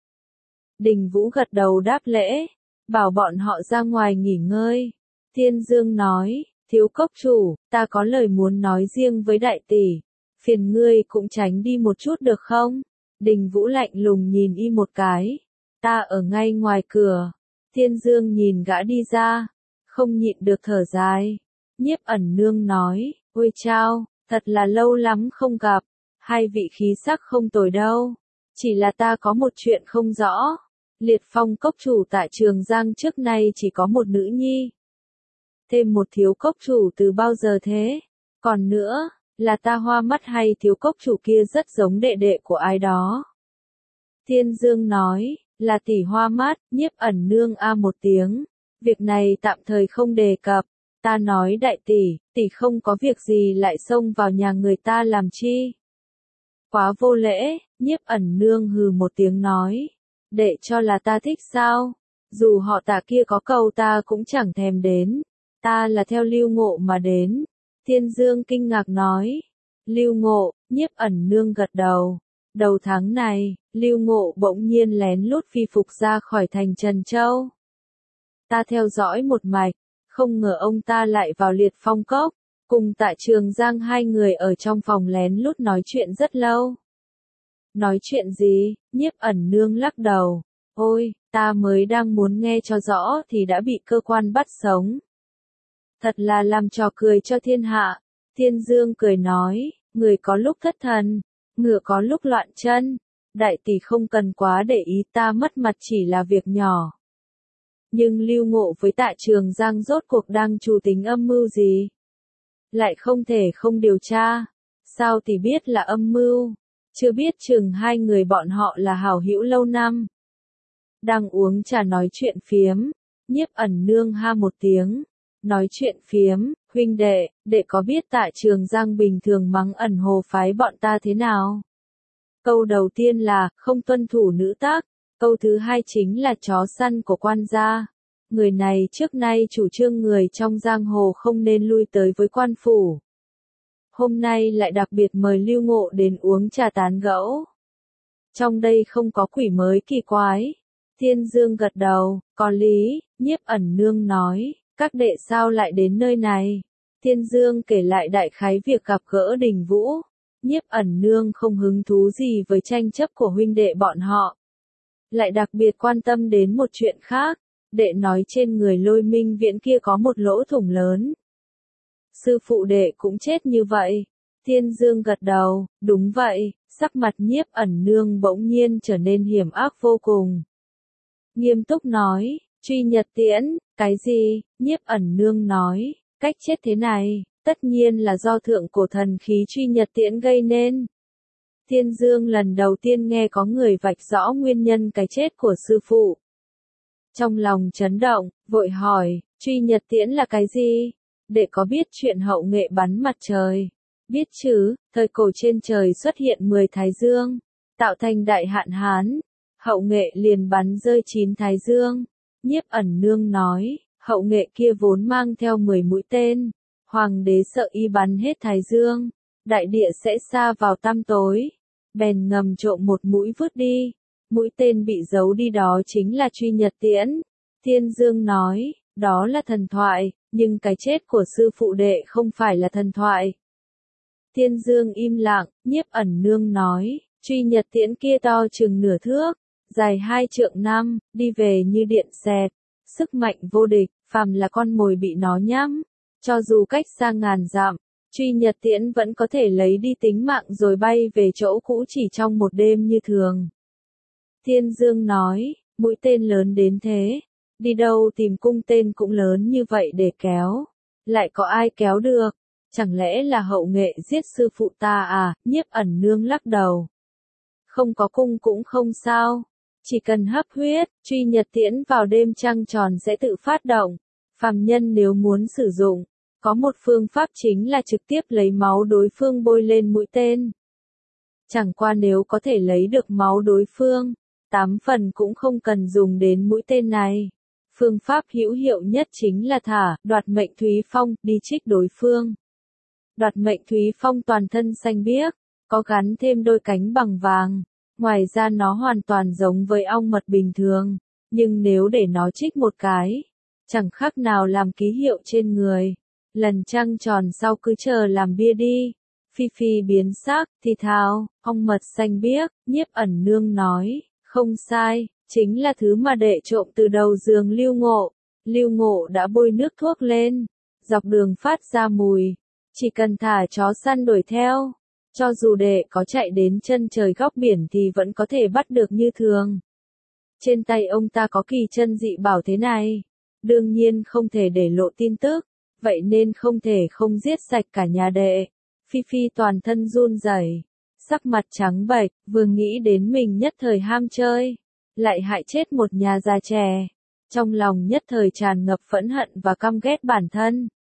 Đình Vũ gật đầu đáp lễ, bảo bọn họ ra ngoài nghỉ ngơi. Thiên Dương nói, thiếu cốc chủ, ta có lời muốn nói riêng với đại tỷ, phiền ngươi cũng tránh đi một chút được không? Đình Vũ lạnh lùng nhìn y một cái, ta ở ngay ngoài cửa. Thiên Dương nhìn gã đi ra, không nhịn được thở dài. Nhiếp Ẩn Nương nói, ôi chao, thật là lâu lắm không gặp, hai vị khí sắc không tồi đâu. Chỉ là ta có một chuyện không rõ. Liệt Phong cốc chủ tại Trường Giang trước nay chỉ có một nữ nhi. Thêm một thiếu cốc chủ từ bao giờ thế? Còn nữa, là ta hoa mắt hay thiếu cốc chủ kia rất giống đệ đệ của ai đó? Thiên Dương nói, là tỷ hoa mắt. Nhiếp Ẩn Nương a một tiếng, việc này tạm thời không đề cập, Ta nói đại tỷ, tỷ không có việc gì lại xông vào nhà người ta làm chi? Quá vô lễ, Nhiếp Ẩn Nương hừ một tiếng nói. Đệ cho là ta thích sao? Dù họ Tạ kia có cầu ta cũng chẳng thèm đến. Ta là theo Lưu Ngộ mà đến. Thiên Dương kinh ngạc nói. Lưu Ngộ, Nhiếp Ẩn Nương gật đầu. Đầu tháng này, Lưu Ngộ bỗng nhiên lén lút phi phục ra khỏi thành Trần Châu. Ta theo dõi một mạch, không ngờ ông ta lại vào Liệt Phong Cốc, cùng Tạ Trường Giang hai người ở trong phòng lén lút nói chuyện rất lâu. Nói chuyện gì? Nhiếp Ẩn Nương lắc đầu. Ôi, ta mới đang muốn nghe cho rõ thì đã bị cơ quan bắt sống. Thật là làm trò cười cho thiên hạ. Thiên Dương cười nói, người có lúc thất thần, ngựa có lúc loạn chân. Đại tỷ không cần quá để ý, ta mất mặt chỉ là việc nhỏ. Nhưng Lưu Ngộ với Tạ Trường Giang rốt cuộc đang chủ tính âm mưu gì? Lại không thể không điều tra. Sao tỷ biết là âm mưu? Chưa biết chừng hai người bọn họ là hảo hữu lâu năm. Đang uống trà nói chuyện phiếm, Nhiếp Ẩn Nương ha một tiếng. Nói chuyện phiếm, huynh đệ, đệ có biết Tạ Trường Giang bình thường mắng Ẩn Hồ phái bọn ta thế nào? Câu đầu tiên là, không tuân thủ nữ tác. Câu thứ hai chính là chó săn của quan gia. Người này trước nay chủ trương người trong giang hồ không nên lui tới với quan phủ. Hôm nay lại đặc biệt mời Lưu Ngộ đến uống trà tán gẫu. Trong đây không có quỷ mới kỳ quái. Thiên Dương gật đầu, có lý. Nhiếp Ẩn Nương nói, các đệ sao lại đến nơi này? Thiên Dương kể lại đại khái việc gặp gỡ Đình Vũ. Nhiếp Ẩn Nương không hứng thú gì với tranh chấp của huynh đệ bọn họ. Lại đặc biệt quan tâm đến một chuyện khác. Đệ nói trên người Lôi Minh Viễn kia có một lỗ thủng lớn. Sư phụ đệ cũng chết như vậy. Thiên Dương gật đầu, đúng vậy. Sắc mặt Nhiếp Ẩn Nương bỗng nhiên trở nên hiểm ác vô cùng. Nghiêm túc nói, truy nhật tiễn, cái gì? Nhiếp Ẩn Nương nói, cách chết thế này, tất nhiên là do thượng cổ thần khí truy nhật tiễn gây nên. Thiên Dương lần đầu tiên nghe có người vạch rõ nguyên nhân cái chết của sư phụ. Trong lòng chấn động, vội hỏi, truy nhật tiễn là cái gì? Đệ có biết chuyện hậu nghệ bắn mặt trời? Biết chứ, thời cổ trên trời xuất hiện 10 thái dương, tạo thành đại hạn hán. Hậu nghệ liền bắn rơi 9 thái dương. Nhiếp Ẩn Nương nói, hậu nghệ kia vốn mang theo 10 mũi tên. Hoàng đế sợ y bắn hết thái dương, đại địa sẽ sa vào tăm tối. Bèn ngầm trộm một mũi vứt đi. Mũi tên bị giấu đi đó chính là truy nhật tiễn. Thiên Dương nói, đó là thần thoại, nhưng cái chết của sư phụ đệ không phải là thần thoại. Thiên Dương im lặng, Nhiếp Ẩn Nương nói, truy nhật tiễn kia to chừng nửa thước, dài 2 trượng 5, đi về như điện xẹt, sức mạnh vô địch, phàm là con mồi bị nó nhắm, cho dù cách xa ngàn dặm, truy nhật tiễn vẫn có thể lấy đi tính mạng rồi bay về chỗ cũ chỉ trong một đêm như thường. Thiên Dương nói, mũi tên lớn đến thế, đi đâu tìm cung tên cũng lớn như vậy để kéo, lại có ai kéo được? Chẳng lẽ là hậu nghệ giết sư phụ ta à? Nhiếp Ẩn Nương lắc đầu. Không có cung cũng không sao, chỉ cần hấp huyết, truy nhật tiễn vào đêm trăng tròn sẽ tự phát động. Phàm nhân nếu muốn sử dụng, có một phương pháp chính là trực tiếp lấy máu đối phương bôi lên mũi tên. Chẳng qua nếu có thể lấy được máu đối phương, 8 phần cũng không cần dùng đến mũi tên này. Phương pháp hữu hiệu nhất chính là đoạt mệnh Thúy Phong, đi trích đối phương. Đoạt mệnh Thúy Phong toàn thân xanh biếc, có gắn thêm đôi cánh bằng vàng. Ngoài ra nó hoàn toàn giống với ong mật bình thường, nhưng nếu để nó trích một cái, chẳng khác nào làm ký hiệu trên người. Lần trăng tròn sau cứ chờ làm bia đi. Phi Phi biến sắc, thì thào, ong mật xanh biếc. Nhiếp Ẩn Nương nói, không sai, chính là thứ mà đệ trộm từ đầu giường Lưu Ngộ. Lưu Ngộ đã bôi nước thuốc lên, dọc đường phát ra mùi, chỉ cần thả chó săn đuổi theo, cho dù đệ có chạy đến chân trời góc biển thì vẫn có thể bắt được như thường. Trên tay ông ta có kỳ chân dị bảo thế này, đương nhiên không thể để lộ tin tức, vậy nên không thể không giết sạch cả nhà đệ. Phi Phi toàn thân run rẩy, sắc mặt trắng bệch, vừa nghĩ đến mình nhất thời ham chơi, lại hại chết một nhà già trẻ, trong lòng nhất thời tràn ngập phẫn hận và căm ghét bản thân.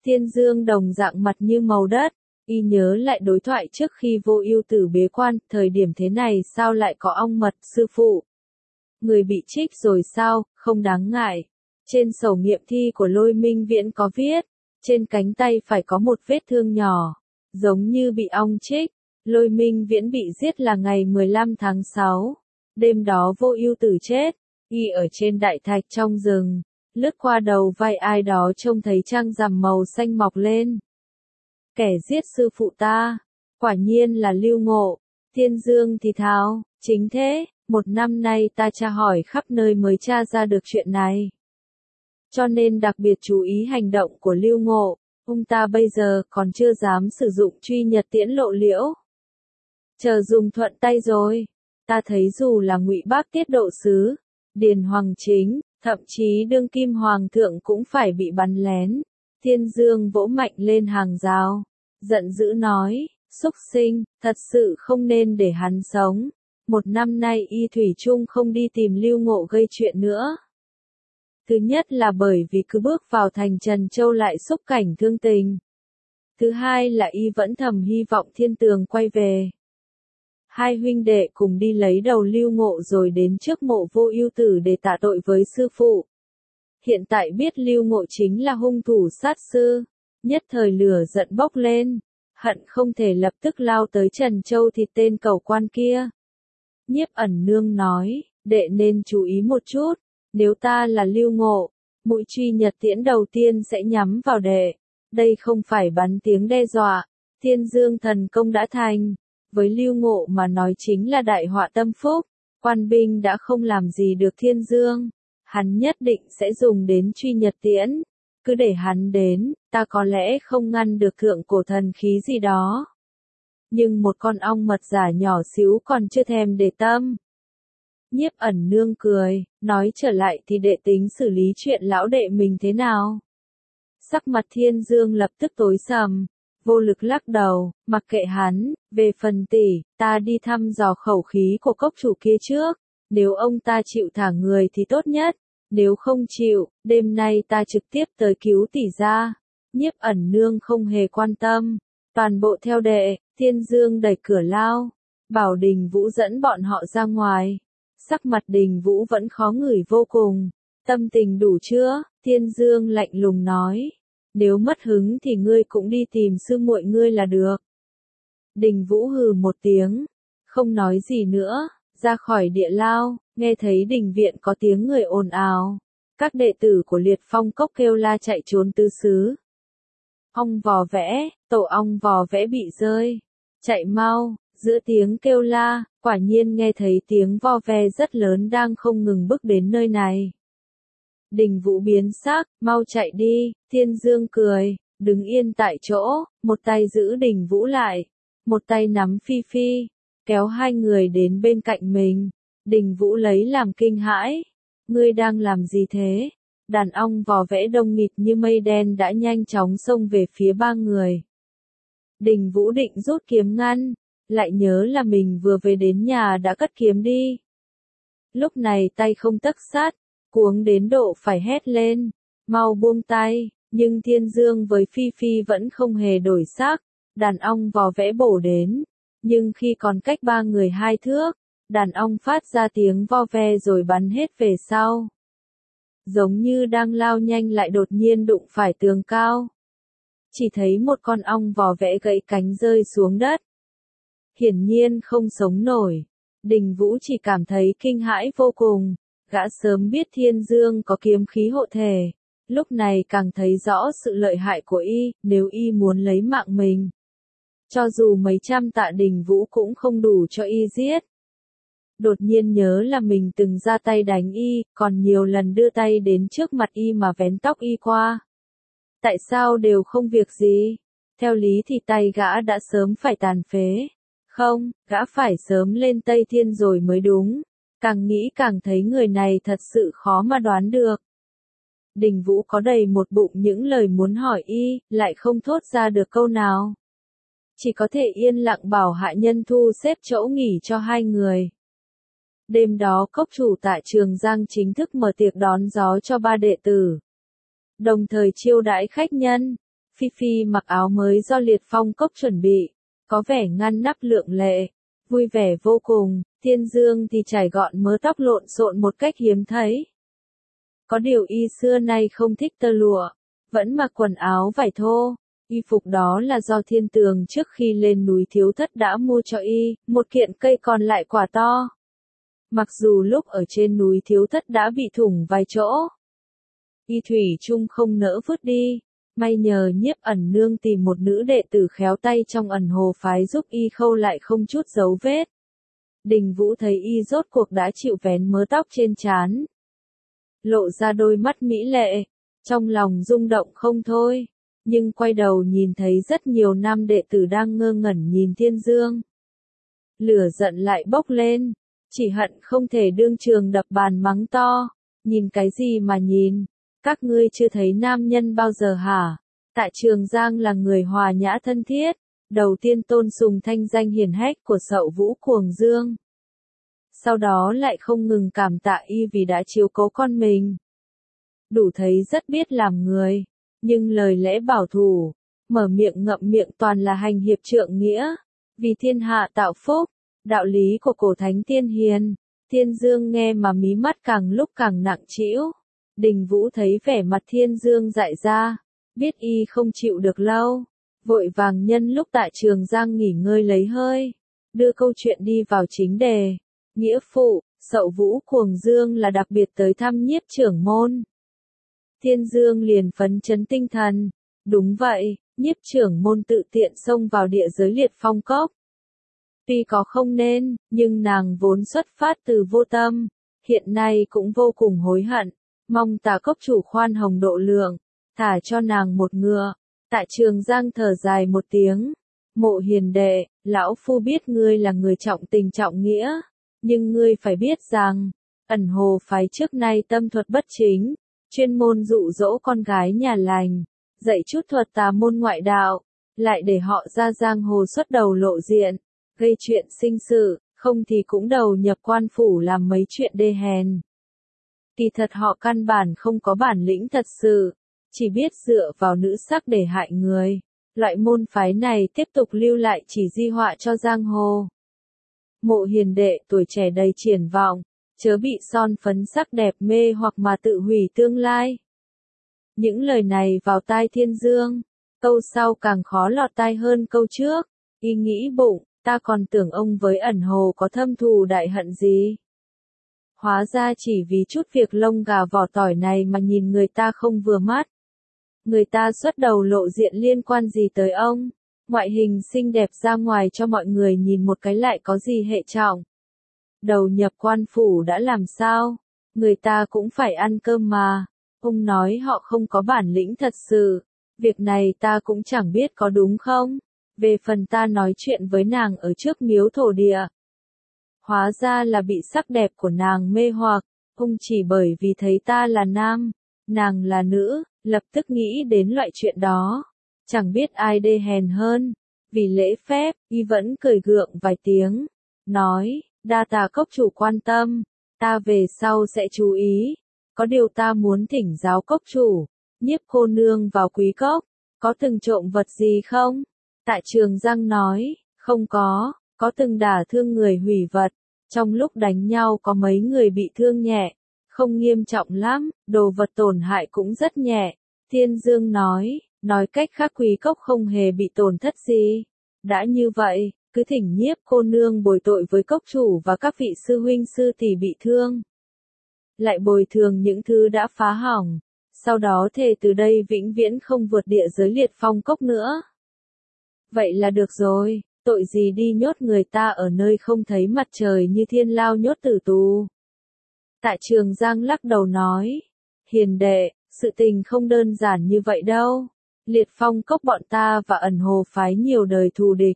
Thiên Dương đồng dạng mặt như màu đất, y nhớ lại đối thoại trước khi Vô Ưu Tử bế quan, thời điểm thế này sao lại có ong mật, sư phụ? Người bị trích rồi sao, không đáng ngại. Trên sổ nghiệm thi của Lôi Minh Viễn có viết, trên cánh tay phải có một vết thương nhỏ, giống như bị ong trích. Lôi Minh Viễn bị giết là ngày 15 tháng 6. Đêm đó Vô Ưu Tử chết, y ở trên đại thạch trong rừng, lướt qua đầu vai ai đó trông thấy trăng rằm màu xanh mọc lên. Kẻ giết sư phụ ta, quả nhiên là Lưu Ngộ. Thiên Dương thì thào, chính thế, 1 năm nay ta tra hỏi khắp nơi mới tra ra được chuyện này. Cho nên đặc biệt chú ý hành động của Lưu Ngộ, ông ta bây giờ còn chưa dám sử dụng truy nhật tiễn lộ liễu. Chờ dùng thuận tay rồi, ta thấy dù là Ngụy Bác Tiết Độ Sứ, Điền Hoàng Chính, thậm chí đương kim hoàng thượng cũng phải bị bắn lén. Thiên Dương vỗ mạnh lên hàng rào, giận dữ nói, xúc sinh, thật sự không nên để hắn sống. 1 năm nay y thủy chung không đi tìm Lưu Ngộ gây chuyện nữa. Thứ nhất là bởi vì cứ bước vào thành Trần Châu lại xúc cảnh thương tình. Thứ hai là y vẫn thầm hy vọng Thiên Tường quay về. Hai huynh đệ cùng đi lấy đầu Lưu Ngộ rồi đến trước mộ Vô Ưu Tử để tạ tội với sư phụ. Hiện tại biết Lưu Ngộ chính là hung thủ sát sư, nhất thời lửa giận bốc lên, hận không thể lập tức lao tới Trần Châu thịt tên cầu quan kia. Nhiếp Ẩn Nương nói, đệ nên chú ý một chút, nếu ta là Lưu Ngộ, mũi truy nhật tiễn đầu tiên sẽ nhắm vào đệ. Đây không phải bắn tiếng đe dọa, Thiên Dương thần công đã thành, với Lưu Ngộ mà nói chính là đại họa tâm phúc. Quan binh đã không làm gì được Thiên Dương, hắn nhất định sẽ dùng đến truy nhật tiễn. Cứ để hắn đến, ta có lẽ không ngăn được thượng cổ thần khí gì đó. Nhưng một con ong mật giả nhỏ xíu còn chưa thèm để tâm. Nhiếp Ẩn Nương cười, nói trở lại thì đệ tính xử lý chuyện lão đệ mình thế nào? Sắc mặt Thiên Dương lập tức tối sầm, vô lực lắc đầu, mặc kệ hắn, về phần tỷ, ta đi thăm dò khẩu khí của cốc chủ kia trước, nếu ông ta chịu thả người thì tốt nhất, nếu không chịu, đêm nay ta trực tiếp tới cứu tỷ ra. Nhiếp Ẩn Nương không hề quan tâm, toàn bộ theo đệ. Thiên Dương đẩy cửa lao, bảo Đình Vũ dẫn bọn họ ra ngoài. Sắc mặt Đình Vũ vẫn khó ngửi vô cùng. Tâm tình đủ chưa? Thiên Dương lạnh lùng nói. Nếu mất hứng thì ngươi cũng đi tìm sư muội ngươi là được. Đình Vũ hừ một tiếng, không nói gì nữa, ra khỏi địa lao, nghe thấy đình viện có tiếng người ồn ào. Các đệ tử của Liệt Phong Cốc kêu la chạy trốn tứ xứ. Ong vò vẽ, tổ ong vò vẽ bị rơi. Chạy mau, giữa tiếng kêu la, quả nhiên nghe thấy tiếng vo ve rất lớn đang không ngừng bước đến nơi này. Đình Vũ biến sắc, mau chạy đi, Thiên Dương cười, đứng yên tại chỗ, một tay giữ Đình Vũ lại, một tay nắm Phi Phi, kéo hai người đến bên cạnh mình. Đình Vũ lấy làm kinh hãi, ngươi đang làm gì thế? Đàn ong vò vẽ đông nghịt như mây đen đã nhanh chóng xông về phía ba người. Đình Vũ định rút kiếm ngăn, lại nhớ là mình vừa về đến nhà đã cất kiếm đi. Lúc này tay không tấc sắt, cuống đến độ phải hét lên, mau buông tay, nhưng Thiên Dương với Phi Phi vẫn không hề đổi sắc, đàn ong vò vẽ bổ đến, nhưng khi còn cách ba người 2 thước, đàn ong phát ra tiếng vo ve rồi bắn hết về sau. Giống như đang lao nhanh lại đột nhiên đụng phải tường cao. Chỉ thấy một con ong vò vẽ gãy cánh rơi xuống đất. Hiển nhiên không sống nổi. Đình Vũ chỉ cảm thấy kinh hãi vô cùng. Gã sớm biết Thiên Dương có kiếm khí hộ thể. Lúc này càng thấy rõ sự lợi hại của y, nếu y muốn lấy mạng mình. Cho dù mấy trăm tạ Đình Vũ cũng không đủ cho y giết. Đột nhiên nhớ là mình từng ra tay đánh y, còn nhiều lần đưa tay đến trước mặt y mà vén tóc y qua. Tại sao đều không việc gì? Theo lý thì tay gã đã sớm phải tàn phế. Không, gã phải sớm lên Tây Thiên rồi mới đúng. Càng nghĩ càng thấy người này thật sự khó mà đoán được. Đình Vũ có đầy một bụng những lời muốn hỏi y, lại không thốt ra được câu nào. Chỉ có thể yên lặng bảo hạ nhân thu xếp chỗ nghỉ cho hai người. Đêm đó cốc chủ tại Trường Giang chính thức mở tiệc đón gió cho 3 đệ tử. Đồng thời chiêu đãi khách nhân. Phi Phi mặc áo mới do Liệt Phong Cốc chuẩn bị, có vẻ ngăn nắp lượng lệ, vui vẻ vô cùng. Thiên Dương thì trải gọn mớ tóc lộn xộn một cách hiếm thấy. Có điều y xưa nay không thích tơ lụa, vẫn mặc quần áo vải thô. Y phục đó là do Thiên Tường trước khi lên núi Thiếu Thất đã mua cho y, một kiện cây còn lại quả to. Mặc dù lúc ở trên núi Thiếu Thất đã bị thủng vài chỗ, y thủy chung không nỡ vứt đi. May nhờ Nhiếp Ẩn Nương tìm một nữ đệ tử khéo tay trong Ẩn Hồ phái giúp y khâu lại không chút dấu vết. Đình Vũ thấy y rốt cuộc đã chịu vén mớ tóc trên trán, lộ ra đôi mắt mỹ lệ, trong lòng rung động không thôi, nhưng quay đầu nhìn thấy rất nhiều nam đệ tử đang ngơ ngẩn nhìn Thiên Dương. Lửa giận lại bốc lên, chỉ hận không thể đương trường đập bàn mắng to, nhìn cái gì mà nhìn, các ngươi chưa thấy nam nhân bao giờ hả? Tạ Trường Giang là người hòa nhã thân thiết, đầu tiên tôn sùng thanh danh hiển hách của Sậu Vũ Cuồng Dương. Sau đó lại không ngừng cảm tạ y vì đã chiếu cố con mình. Đủ thấy rất biết làm người, nhưng lời lẽ bảo thủ, mở miệng ngậm miệng toàn là hành hiệp trượng nghĩa, vì thiên hạ tạo phúc, đạo lý của cổ thánh tiên hiền. Thiên Dương nghe mà mí mắt càng lúc càng nặng trĩu. Đình Vũ thấy vẻ mặt Thiên Dương dại ra, biết y không chịu được lâu, vội vàng nhân lúc Tạ Trường Giang nghỉ ngơi lấy hơi, đưa câu chuyện đi vào chính đề. Nghĩa phụ, Sậu Vũ Cuồng Dương là đặc biệt tới thăm Nhiếp trưởng môn. Thiên Dương liền phấn chấn tinh thần. Đúng vậy, Nhiếp trưởng môn tự tiện xông vào địa giới Liệt Phong Cốc. Tuy có không nên, nhưng nàng vốn xuất phát từ vô tâm, hiện nay cũng vô cùng hối hận, mong Tạ cốc chủ khoan hồng độ lượng, thả cho nàng một ngựa. Tạ Trường Giang thở dài một tiếng. Mộ hiền đệ, lão phu biết ngươi là người trọng tình trọng nghĩa, nhưng ngươi phải biết rằng, Ẩn Hồ phái trước nay tâm thuật bất chính, chuyên môn dụ dỗ con gái nhà lành, dạy chút thuật tà môn ngoại đạo, lại để họ ra giang hồ xuất đầu lộ diện, gây chuyện sinh sự, không thì cũng đầu nhập quan phủ làm mấy chuyện đê hèn. Kỳ thật họ căn bản không có bản lĩnh thật sự, chỉ biết dựa vào nữ sắc để hại người. Loại môn phái này tiếp tục lưu lại chỉ di họa cho giang hồ. Mộ hiền đệ tuổi trẻ đầy triển vọng, chớ bị son phấn sắc đẹp mê hoặc mà tự hủy tương lai. Những lời này vào tai Thiên Dương, câu sau càng khó lọt tai hơn câu trước. Y nghĩ bụng, ta còn tưởng ông với Ẩn Hồ có thâm thù đại hận gì. Hóa ra chỉ vì chút việc lông gà vỏ tỏi này mà nhìn người ta không vừa mắt. Người ta xuất đầu lộ diện liên quan gì tới ông? Ngoại hình xinh đẹp ra ngoài cho mọi người nhìn một cái lại có gì hệ trọng? Đầu nhập quan phủ đã làm sao? Người ta cũng phải ăn cơm mà. Ông nói họ không có bản lĩnh thật sự. Việc này ta cũng chẳng biết có đúng không? Về phần ta nói chuyện với nàng ở trước miếu thổ địa. Hóa ra là bị sắc đẹp của nàng mê hoặc. Ông chỉ bởi vì thấy ta là nam, nàng là nữ, lập tức nghĩ đến loại chuyện đó. Chẳng biết ai đê hèn hơn. Vì lễ phép, y vẫn cười gượng vài tiếng. Nói, đa tạ cốc chủ quan tâm. Ta về sau sẽ chú ý. Có điều ta muốn thỉnh giáo cốc chủ. Nhiếp cô nương vào quý cốc. Có từng trộm vật gì không? Tạ Trường Giang nói, không có. Có từng đả thương người hủy vật. Trong lúc đánh nhau có mấy người bị thương nhẹ. Không nghiêm trọng lắm, đồ vật tổn hại cũng rất nhẹ. Thiên Dương nói cách khác quý cốc không hề bị tổn thất gì. Đã như vậy, cứ thỉnh Nhiếp cô nương bồi tội với cốc chủ và các vị sư huynh sư tỷ bị thương. Lại bồi thường những thứ đã phá hỏng. Sau đó thề từ đây vĩnh viễn không vượt địa giới Liệt Phong Cốc nữa. Vậy là được rồi, tội gì đi nhốt người ta ở nơi không thấy mặt trời như Thiên Lao nhốt tử tù. Tạ Trường Giang lắc đầu nói, hiền đệ, sự tình không đơn giản như vậy đâu. Liệt Phong Cốc bọn ta và Ẩn Hồ phái nhiều đời thù địch.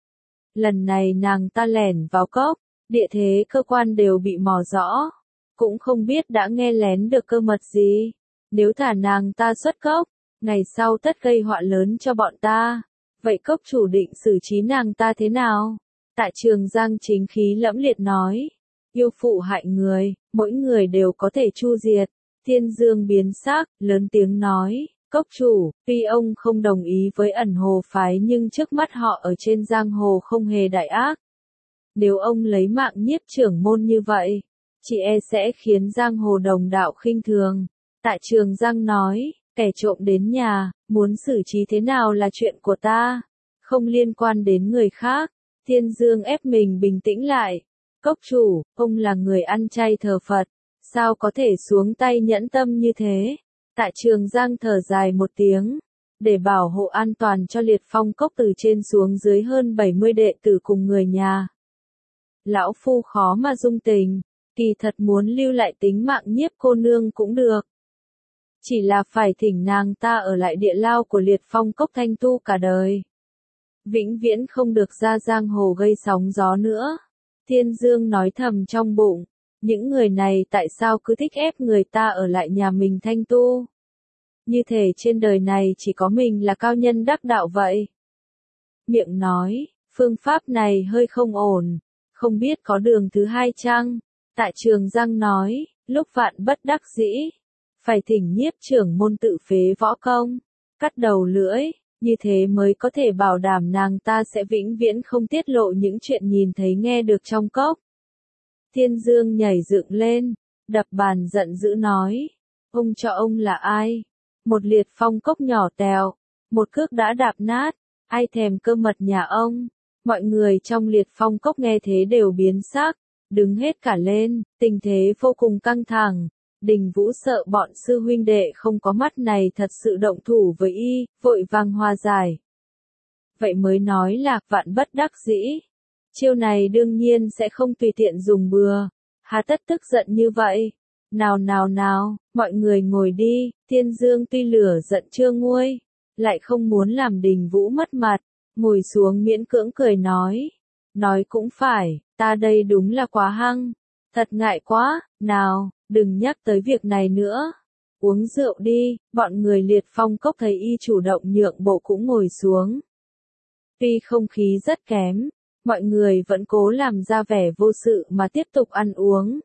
Lần này nàng ta lẻn vào cốc, địa thế cơ quan đều bị mò rõ. Cũng không biết đã nghe lén được cơ mật gì. Nếu thả nàng ta xuất cốc, ngày sau tất gây họa lớn cho bọn ta. Vậy cốc chủ định xử trí nàng ta thế nào? Tạ Trường Giang chính khí lẫm liệt nói. Yêu phụ hại người, mỗi người đều có thể chu diệt. Thiên Dương biến sắc, lớn tiếng nói, Cốc chủ, tuy ông không đồng ý với ẩn hồ phái nhưng trước mắt họ ở trên giang hồ không hề đại ác. Nếu ông lấy mạng nhiếp trưởng môn như vậy, chỉ e sẽ khiến giang hồ đồng đạo khinh thường. Tại Trường Giang nói, kẻ trộm đến nhà, muốn xử trí thế nào là chuyện của ta, không liên quan đến người khác. Thiên Dương ép mình bình tĩnh lại. Cốc chủ, ông là người ăn chay thờ Phật, sao có thể xuống tay nhẫn tâm như thế? Tại Trường Giang thở dài một tiếng, để bảo hộ an toàn cho Liệt Phong Cốc từ trên xuống dưới hơn 70 đệ tử cùng người nhà. Lão phu khó mà dung tình, kỳ thật muốn lưu lại tính mạng nhiếp cô nương cũng được. Chỉ là phải thỉnh nàng ta ở lại địa lao của Liệt Phong Cốc thanh tu cả đời. Vĩnh viễn không được ra giang hồ gây sóng gió nữa. Thiên Dương nói thầm trong bụng, những người này tại sao cứ thích ép người ta ở lại nhà mình thanh tu? Như thể trên đời này chỉ có mình là cao nhân đắc đạo vậy. Miệng nói, phương pháp này hơi không ổn, không biết có đường thứ hai chăng? Tại Trường Giang nói, lúc vạn bất đắc dĩ, phải thỉnh nhiếp trưởng môn tự phế võ công, cắt đầu lưỡi, như thế mới có thể bảo đảm nàng ta sẽ vĩnh viễn không tiết lộ những chuyện nhìn thấy nghe được trong cốc. Thiên Dương nhảy dựng lên, đập bàn giận dữ nói, ông cho ông là ai? Một Liệt Phong Cốc nhỏ tèo, một cước đã đạp nát, ai thèm cơ mật nhà ông? Mọi người trong Liệt Phong Cốc nghe thế đều biến sắc, đứng hết cả lên, tình thế vô cùng căng thẳng. Đình Vũ sợ bọn sư huynh đệ không có mắt này thật sự động thủ với y, vội vàng hòa giải. Vậy mới nói là vạn bất đắc dĩ. Chiêu này đương nhiên sẽ không tùy tiện dùng bừa, hà tất tức giận như vậy. Nào, mọi người ngồi đi. Thiên Dương tuy lửa giận chưa nguôi, lại không muốn làm Đình Vũ mất mặt, ngồi xuống miễn cưỡng cười nói cũng phải, ta đây đúng là quá hăng, thật ngại quá, nào, đừng nhắc tới việc này nữa, uống rượu đi. Bọn người Liệt Phong Cốc thấy y chủ động nhượng bộ cũng ngồi xuống. Tuy không khí rất kém, mọi người vẫn cố làm ra vẻ vô sự mà tiếp tục ăn uống.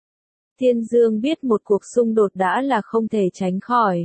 Thiên Dương biết một cuộc xung đột đã là không thể tránh khỏi.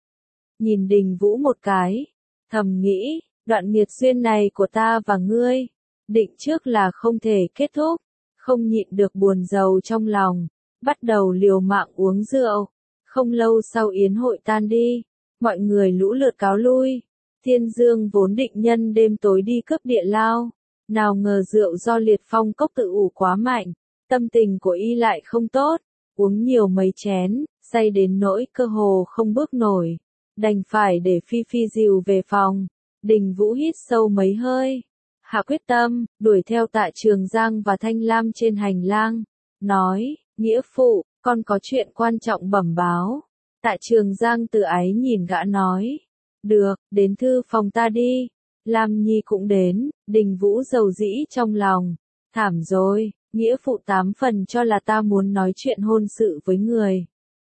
Nhìn Đình Vũ một cái, thầm nghĩ, đoạn nghiệt duyên này của ta và ngươi, định trước là không thể kết thúc, không nhịn được buồn rầu trong lòng, bắt đầu liều mạng uống rượu. Không lâu sau yến hội tan đi, mọi người lũ lượt cáo lui. Thiên Dương vốn định nhân đêm tối đi cướp địa lao, nào ngờ rượu do Liệt Phong Cốc tự ủ quá mạnh, tâm tình của y lại không tốt, uống nhiều mấy chén, say đến nỗi cơ hồ không bước nổi, đành phải để Phi Phi dìu về phòng. Đình Vũ hít sâu mấy hơi, hạ quyết tâm, đuổi theo Tạ Trường Giang và Thanh Lam trên hành lang, nói, nghĩa phụ, con có chuyện quan trọng bẩm báo. Tạ Trường Giang từ ái nhìn gã nói, được, đến thư phòng ta đi. Lam Nhi cũng đến. Đình Vũ dầu dĩ trong lòng, thảm rồi, nghĩa phụ 8 phần cho là ta muốn nói chuyện hôn sự với người.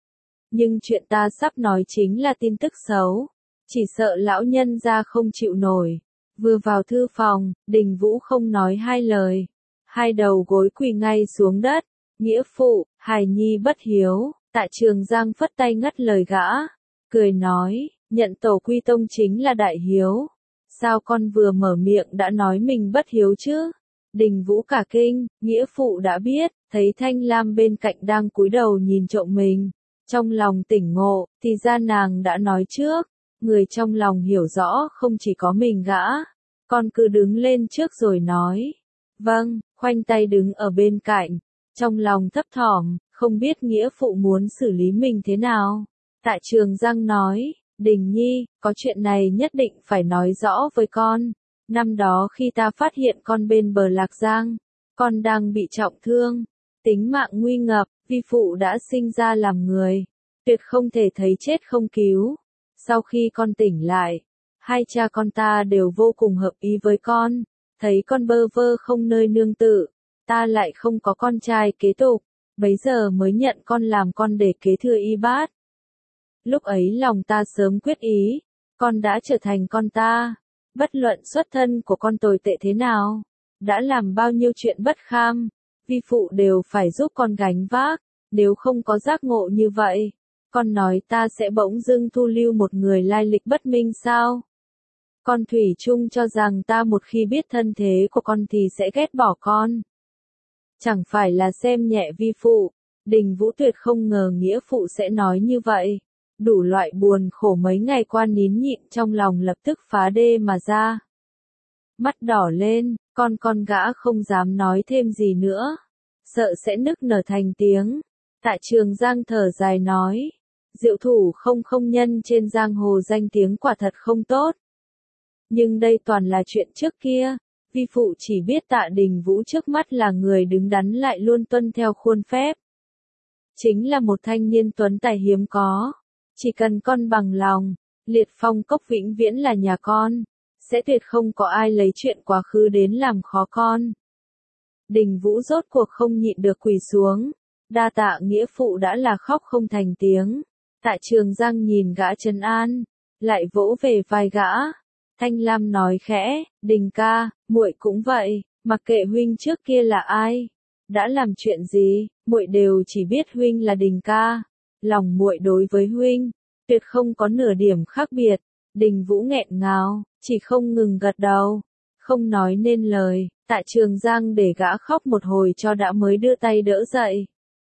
Nhưng chuyện ta sắp nói chính là tin tức xấu, chỉ sợ lão nhân gia không chịu nổi. Vừa vào thư phòng, Đình Vũ không nói hai lời, hai đầu gối quỳ ngay xuống đất. Nghĩa phụ, hài nhi bất hiếu. Tạ Trường Giang phất tay ngắt lời gã, cười nói, nhận tổ quy tông chính là đại hiếu. Sao con vừa mở miệng đã nói mình bất hiếu chứ? Đình Vũ cả kinh, nghĩa phụ đã biết, thấy Thanh Lam bên cạnh đang cúi đầu nhìn trộm mình. Trong lòng tỉnh ngộ, thì ra nàng đã nói trước. Người trong lòng hiểu rõ không chỉ có mình gã. Con cứ đứng lên trước rồi nói. Vâng, khoanh tay đứng ở bên cạnh. Trong lòng thấp thỏm, không biết nghĩa phụ muốn xử lý mình thế nào. Tạ Trường Giang nói, Đình Nhi, có chuyện này nhất định phải nói rõ với con. Năm đó khi ta phát hiện con bên bờ Lạc Giang, con đang bị trọng thương, tính mạng nguy ngập, vi phụ đã sinh ra làm người, tuyệt không thể thấy chết không cứu. Sau khi con tỉnh lại, hai cha con ta đều vô cùng hợp ý với con, thấy con bơ vơ không nơi nương tựa, ta lại không có con trai kế tục, bấy giờ mới nhận con làm con để kế thừa y bát. Lúc ấy lòng ta sớm quyết ý, con đã trở thành con ta, bất luận xuất thân của con tồi tệ thế nào, đã làm bao nhiêu chuyện bất kham, vi phụ đều phải giúp con gánh vác, nếu không có giác ngộ như vậy, Con nói ta sẽ bỗng dưng thu lưu một người lai lịch bất minh sao? Con thủy chung cho rằng ta một khi biết thân thế của con thì sẽ ghét bỏ con. Chẳng phải là xem nhẹ vi phụ. Đình Vũ tuyệt không ngờ nghĩa phụ sẽ nói như vậy. Đủ loại buồn khổ mấy ngày qua nín nhịn trong lòng lập tức phá đê mà ra. Mắt đỏ lên, con gã không dám nói thêm gì nữa. Sợ sẽ nức nở thành tiếng. Tạ Trường Giang thở dài nói. Diệu thủ không nhân trên giang hồ danh tiếng quả thật không tốt. Nhưng đây toàn là chuyện trước kia. Vi phụ chỉ biết Tạ Đình Vũ trước mắt là người đứng đắn lại luôn tuân theo khuôn phép. Chính là một thanh niên tuấn tài hiếm có. Chỉ cần con bằng lòng, Liệt Phong Cốc vĩnh viễn là nhà con. Sẽ tuyệt không có ai lấy chuyện quá khứ đến làm khó con. Đình Vũ rốt cuộc không nhịn được quỳ xuống. Đa tạ nghĩa phụ đã là khóc không thành tiếng. Tạ Trường Giang nhìn gã trấn an, lại vỗ về vai gã. Thanh Lam nói khẽ, Đình ca, muội cũng vậy, mặc kệ huynh trước kia là ai, đã làm chuyện gì, muội đều chỉ biết huynh là Đình ca. Lòng muội đối với huynh, tuyệt không có nửa điểm khác biệt. Đình Vũ nghẹn ngào, chỉ không ngừng gật đầu, không nói nên lời. Tạ Trường Giang để gã khóc một hồi cho đã mới đưa tay đỡ dậy.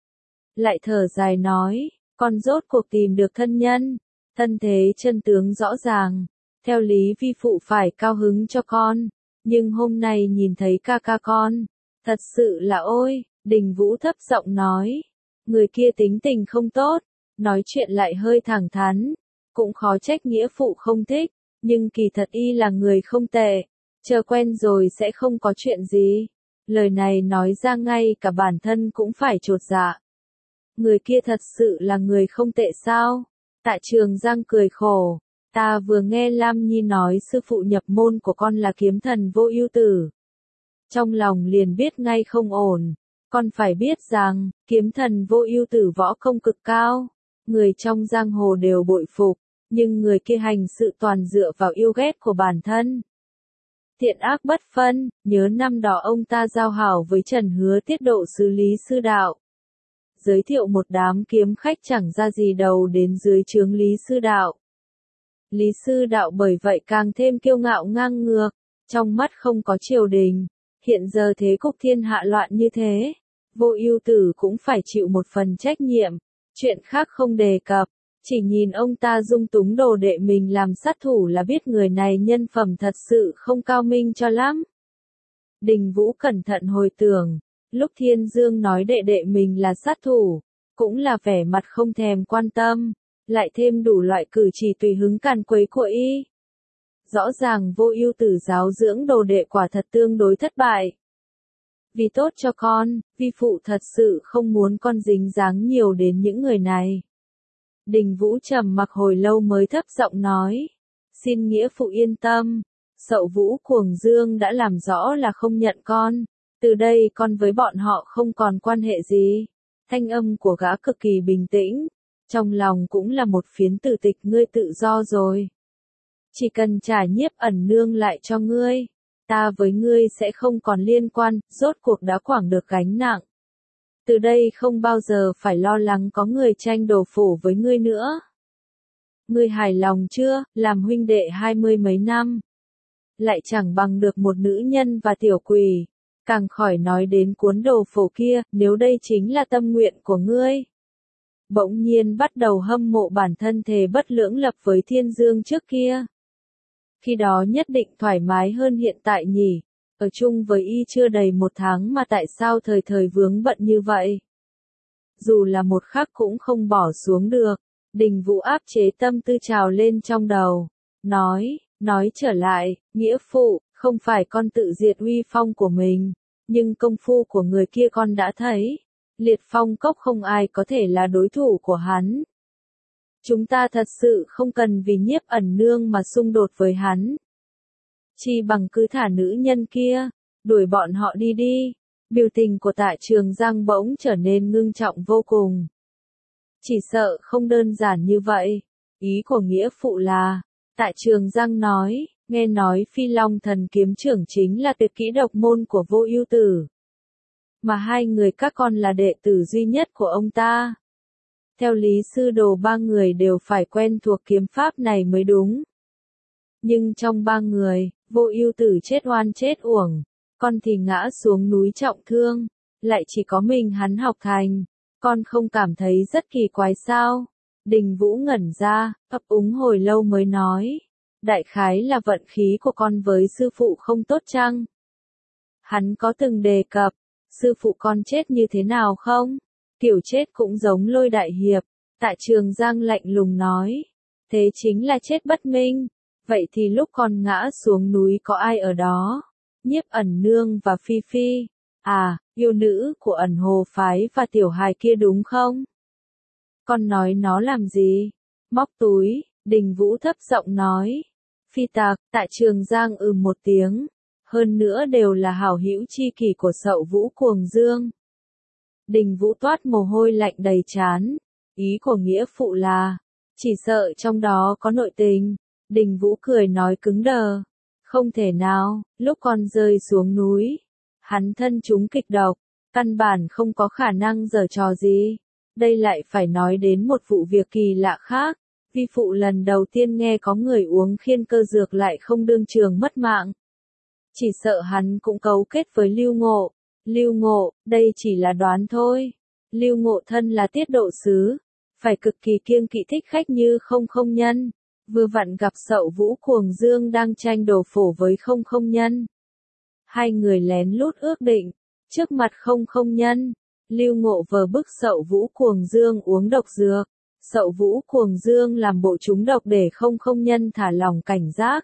Lại thở dài nói, con rốt cuộc tìm được thân nhân, thân thế chân tướng rõ ràng. Theo lý vi phụ phải cao hứng cho con, nhưng hôm nay nhìn thấy ca ca con, thật sự là ôi. Đình Vũ thấp giọng nói, người kia tính tình không tốt, nói chuyện lại hơi thẳng thắn, cũng khó trách nghĩa phụ không thích, nhưng kỳ thật y là người không tệ, chờ quen rồi sẽ không có chuyện gì. Lời này nói ra ngay cả bản thân cũng phải chột dạ. Người kia thật sự là người không tệ sao? Tạ Trường Giang cười khổ. Ta vừa nghe Lam Nhi nói sư phụ nhập môn của con là kiếm thần Vô Ưu Tử. Trong lòng liền biết ngay không ổn. Con phải biết rằng, kiếm thần Vô Ưu Tử võ công cực cao. Người trong giang hồ đều bội phục. Nhưng người kia hành sự toàn dựa vào yêu ghét của bản thân. Thiện ác bất phân, nhớ năm đó ông ta giao hảo với Trần Hứa tiết độ sứ Lý Sư Đạo. Giới thiệu một đám kiếm khách chẳng ra gì đầu đến dưới trướng Lý Sư Đạo. Lý Sư Đạo bởi vậy càng thêm kiêu ngạo ngang ngược, trong mắt không có triều đình. Hiện giờ thế cục thiên hạ loạn như thế, Vô Ưu Tử cũng phải chịu một phần trách nhiệm. Chuyện khác không đề cập, chỉ nhìn ông ta dung túng đồ đệ mình làm sát thủ là biết người này nhân phẩm thật sự không cao minh cho lắm. Đình Vũ cẩn thận hồi tưởng, lúc Thiên Dương nói đệ đệ mình là sát thủ, cũng là vẻ mặt không thèm quan tâm, lại thêm đủ loại cử chỉ tùy hứng càn quấy của y. Rõ ràng Vô Ưu Tử giáo dưỡng đồ đệ quả thật tương đối thất bại. Vì tốt cho con, vi phụ thật sự không muốn con dính dáng nhiều đến những người này. Đình Vũ trầm mặc hồi lâu mới thấp giọng nói, xin nghĩa phụ yên tâm, Sậu Vũ Cuồng Dương đã làm rõ là không nhận con, từ đây con với bọn họ không còn quan hệ gì. Thanh âm của gã cực kỳ bình tĩnh, trong lòng cũng là một phiến tử tịch, ngươi tự do rồi. Chỉ cần trả Nhiếp Ẩn Nương lại cho ngươi, ta với ngươi sẽ không còn liên quan, rốt cuộc đã quẳng được gánh nặng. Từ đây không bao giờ phải lo lắng có người tranh đồ phủ với ngươi nữa. Ngươi hài lòng chưa, làm huynh đệ 20 mấy năm. Lại chẳng bằng được một nữ nhân và tiểu quỷ. Càng khỏi nói đến cuốn đồ phổ kia, nếu đây chính là tâm nguyện của ngươi. Bỗng nhiên bắt đầu hâm mộ bản thân thề bất lưỡng lập với Thiên Dương trước kia. Khi đó nhất định thoải mái hơn hiện tại nhỉ. Ở chung với y chưa đầy 1 tháng mà tại sao thời thời vướng bận như vậy? Dù là một khắc cũng không bỏ xuống được. Đình Vũ áp chế tâm tư trào lên trong đầu. Nói trở lại, nghĩa phụ, không phải con tự diệt uy phong của mình. Nhưng công phu của người kia con đã thấy. Liệt Phong Cốc không ai có thể là đối thủ của hắn. Chúng ta thật sự không cần vì Nhiếp Ẩn Nương mà xung đột với hắn. Chi bằng cứ thả nữ nhân kia, đuổi bọn họ đi đi. Biểu tình của Tạ Trường Giang bỗng trở nên ngưng trọng vô cùng. Chỉ sợ không đơn giản như vậy. Ý của nghĩa phụ là, Tạ Trường Giang nói, nghe nói Phi Long Thần Kiếm Trưởng chính là tuyệt kỹ độc môn của Vô Ưu Tử. Mà hai người các con là đệ tử duy nhất của ông ta. Theo Lý Sư Đồ ba người đều phải quen thuộc kiếm pháp này mới đúng. Nhưng trong ba người, Vô Ưu Tử chết oan chết uổng, con thì ngã xuống núi trọng thương, lại chỉ có mình hắn học thành, con không cảm thấy rất kỳ quái sao? Đình Vũ ngẩn ra, ấp úng hồi lâu mới nói, đại khái là vận khí của con với sư phụ không tốt chăng? Hắn có từng đề cập, sư phụ con chết như thế nào không? Kiểu chết cũng giống Lôi đại hiệp. Tạ Trường Giang lạnh lùng nói, thế chính là chết bất minh. Vậy thì lúc con ngã xuống núi có ai ở đó? Nhiếp Ẩn Nương và Phi Phi. À, yêu nữ của Ẩn Hồ phái và tiểu hài kia đúng không? Con nói nó làm gì? Móc túi, Đình Vũ thấp giọng nói. Phi tạc, Tạ Trường Giang một tiếng. Hơn nữa đều là hảo hữu chi kỷ của Sậu Vũ Cuồng Dương. Đình Vũ toát mồ hôi lạnh đầy trán. Ý của nghĩa phụ là, chỉ sợ trong đó có nội tình. Đình Vũ cười nói cứng đờ. Không thể nào, lúc con rơi xuống núi, hắn thân chúng kịch độc, căn bản không có khả năng giở trò gì. Đây lại phải nói đến một vụ việc kỳ lạ khác. Vi phụ lần đầu tiên nghe có người uống khiên cơ dược lại không đương trường mất mạng. Chỉ sợ hắn cũng cấu kết với Lưu Ngộ. Lưu Ngộ, đây chỉ là đoán thôi. Lưu Ngộ thân là tiết độ sứ, phải cực kỳ kiêng kỵ thích khách như không không nhân. Vừa vặn gặp Sậu Vũ Cuồng Dương đang tranh đồ phổ với không không nhân. Hai người lén lút ước định, trước mặt không không nhân, Lưu Ngộ vờ bức Sậu Vũ Cuồng Dương uống độc dược. Sậu Vũ Cuồng Dương làm bộ trúng độc để không không nhân thả lòng cảnh giác.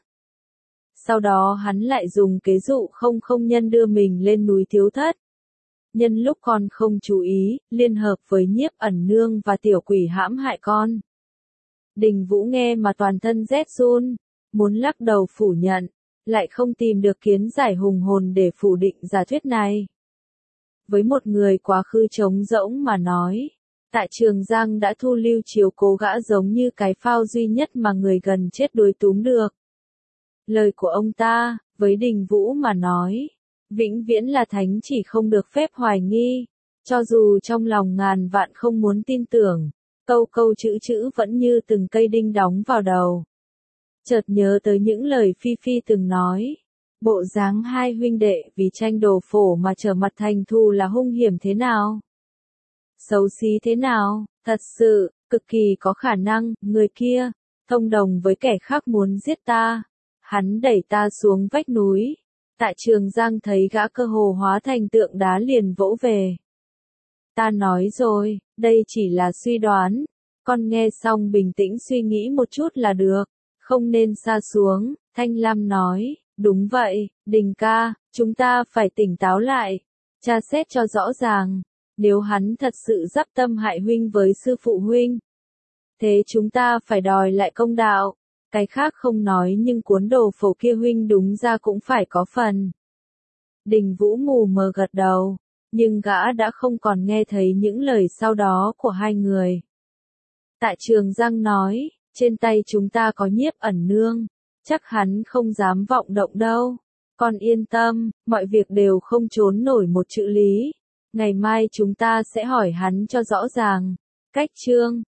Sau đó hắn lại dùng kế dụ không không nhân đưa mình lên núi Thiếu Thất. Nhân lúc con không chú ý, liên hợp với Nhiếp Ẩn Nương và tiểu quỷ hãm hại con. Đình Vũ nghe mà toàn thân rét run, muốn lắc đầu phủ nhận, lại không tìm được kiến giải hùng hồn để phủ định giả thuyết này. Với một người quá khứ trống rỗng mà nói, Tạ Trường Giang đã thu lưu chiếu cố gã giống như cái phao duy nhất mà người gần chết đối túm được. Lời của ông ta, với Đình Vũ mà nói, vĩnh viễn là thánh chỉ không được phép hoài nghi, cho dù trong lòng ngàn vạn không muốn tin tưởng, câu câu chữ chữ vẫn như từng cây đinh đóng vào đầu. Chợt nhớ tới những lời Phi Phi từng nói, bộ dáng hai huynh đệ vì tranh đồ phổ mà trở mặt thành thù là hung hiểm thế nào? Xấu xí thế nào? Thật sự, cực kỳ có khả năng, người kia, thông đồng với kẻ khác muốn giết ta. Hắn đẩy ta xuống vách núi. Tạ Trường Giang thấy gã cơ hồ hóa thành tượng đá liền vỗ về. Ta nói rồi, đây chỉ là suy đoán. Con nghe xong bình tĩnh suy nghĩ một chút là được. Không nên sa xuống, Thanh Lam nói. Đúng vậy, Đình ca, chúng ta phải tỉnh táo lại. Tra xét cho rõ ràng. Nếu hắn thật sự dắp tâm hại huynh với sư phụ huynh, thế chúng ta phải đòi lại công đạo. Cái khác không nói nhưng cuốn đồ phổ kia huynh đúng ra cũng phải có phần. Đình Vũ mù mờ gật đầu, nhưng gã đã không còn nghe thấy những lời sau đó của hai người. Tạ Trường Giang nói, trên tay chúng ta có Nhiếp Ẩn Nương, chắc hắn không dám vọng động đâu. Con yên tâm, mọi việc đều không trốn nổi một chữ lý. Ngày mai chúng ta sẽ hỏi hắn cho rõ ràng. Cách chương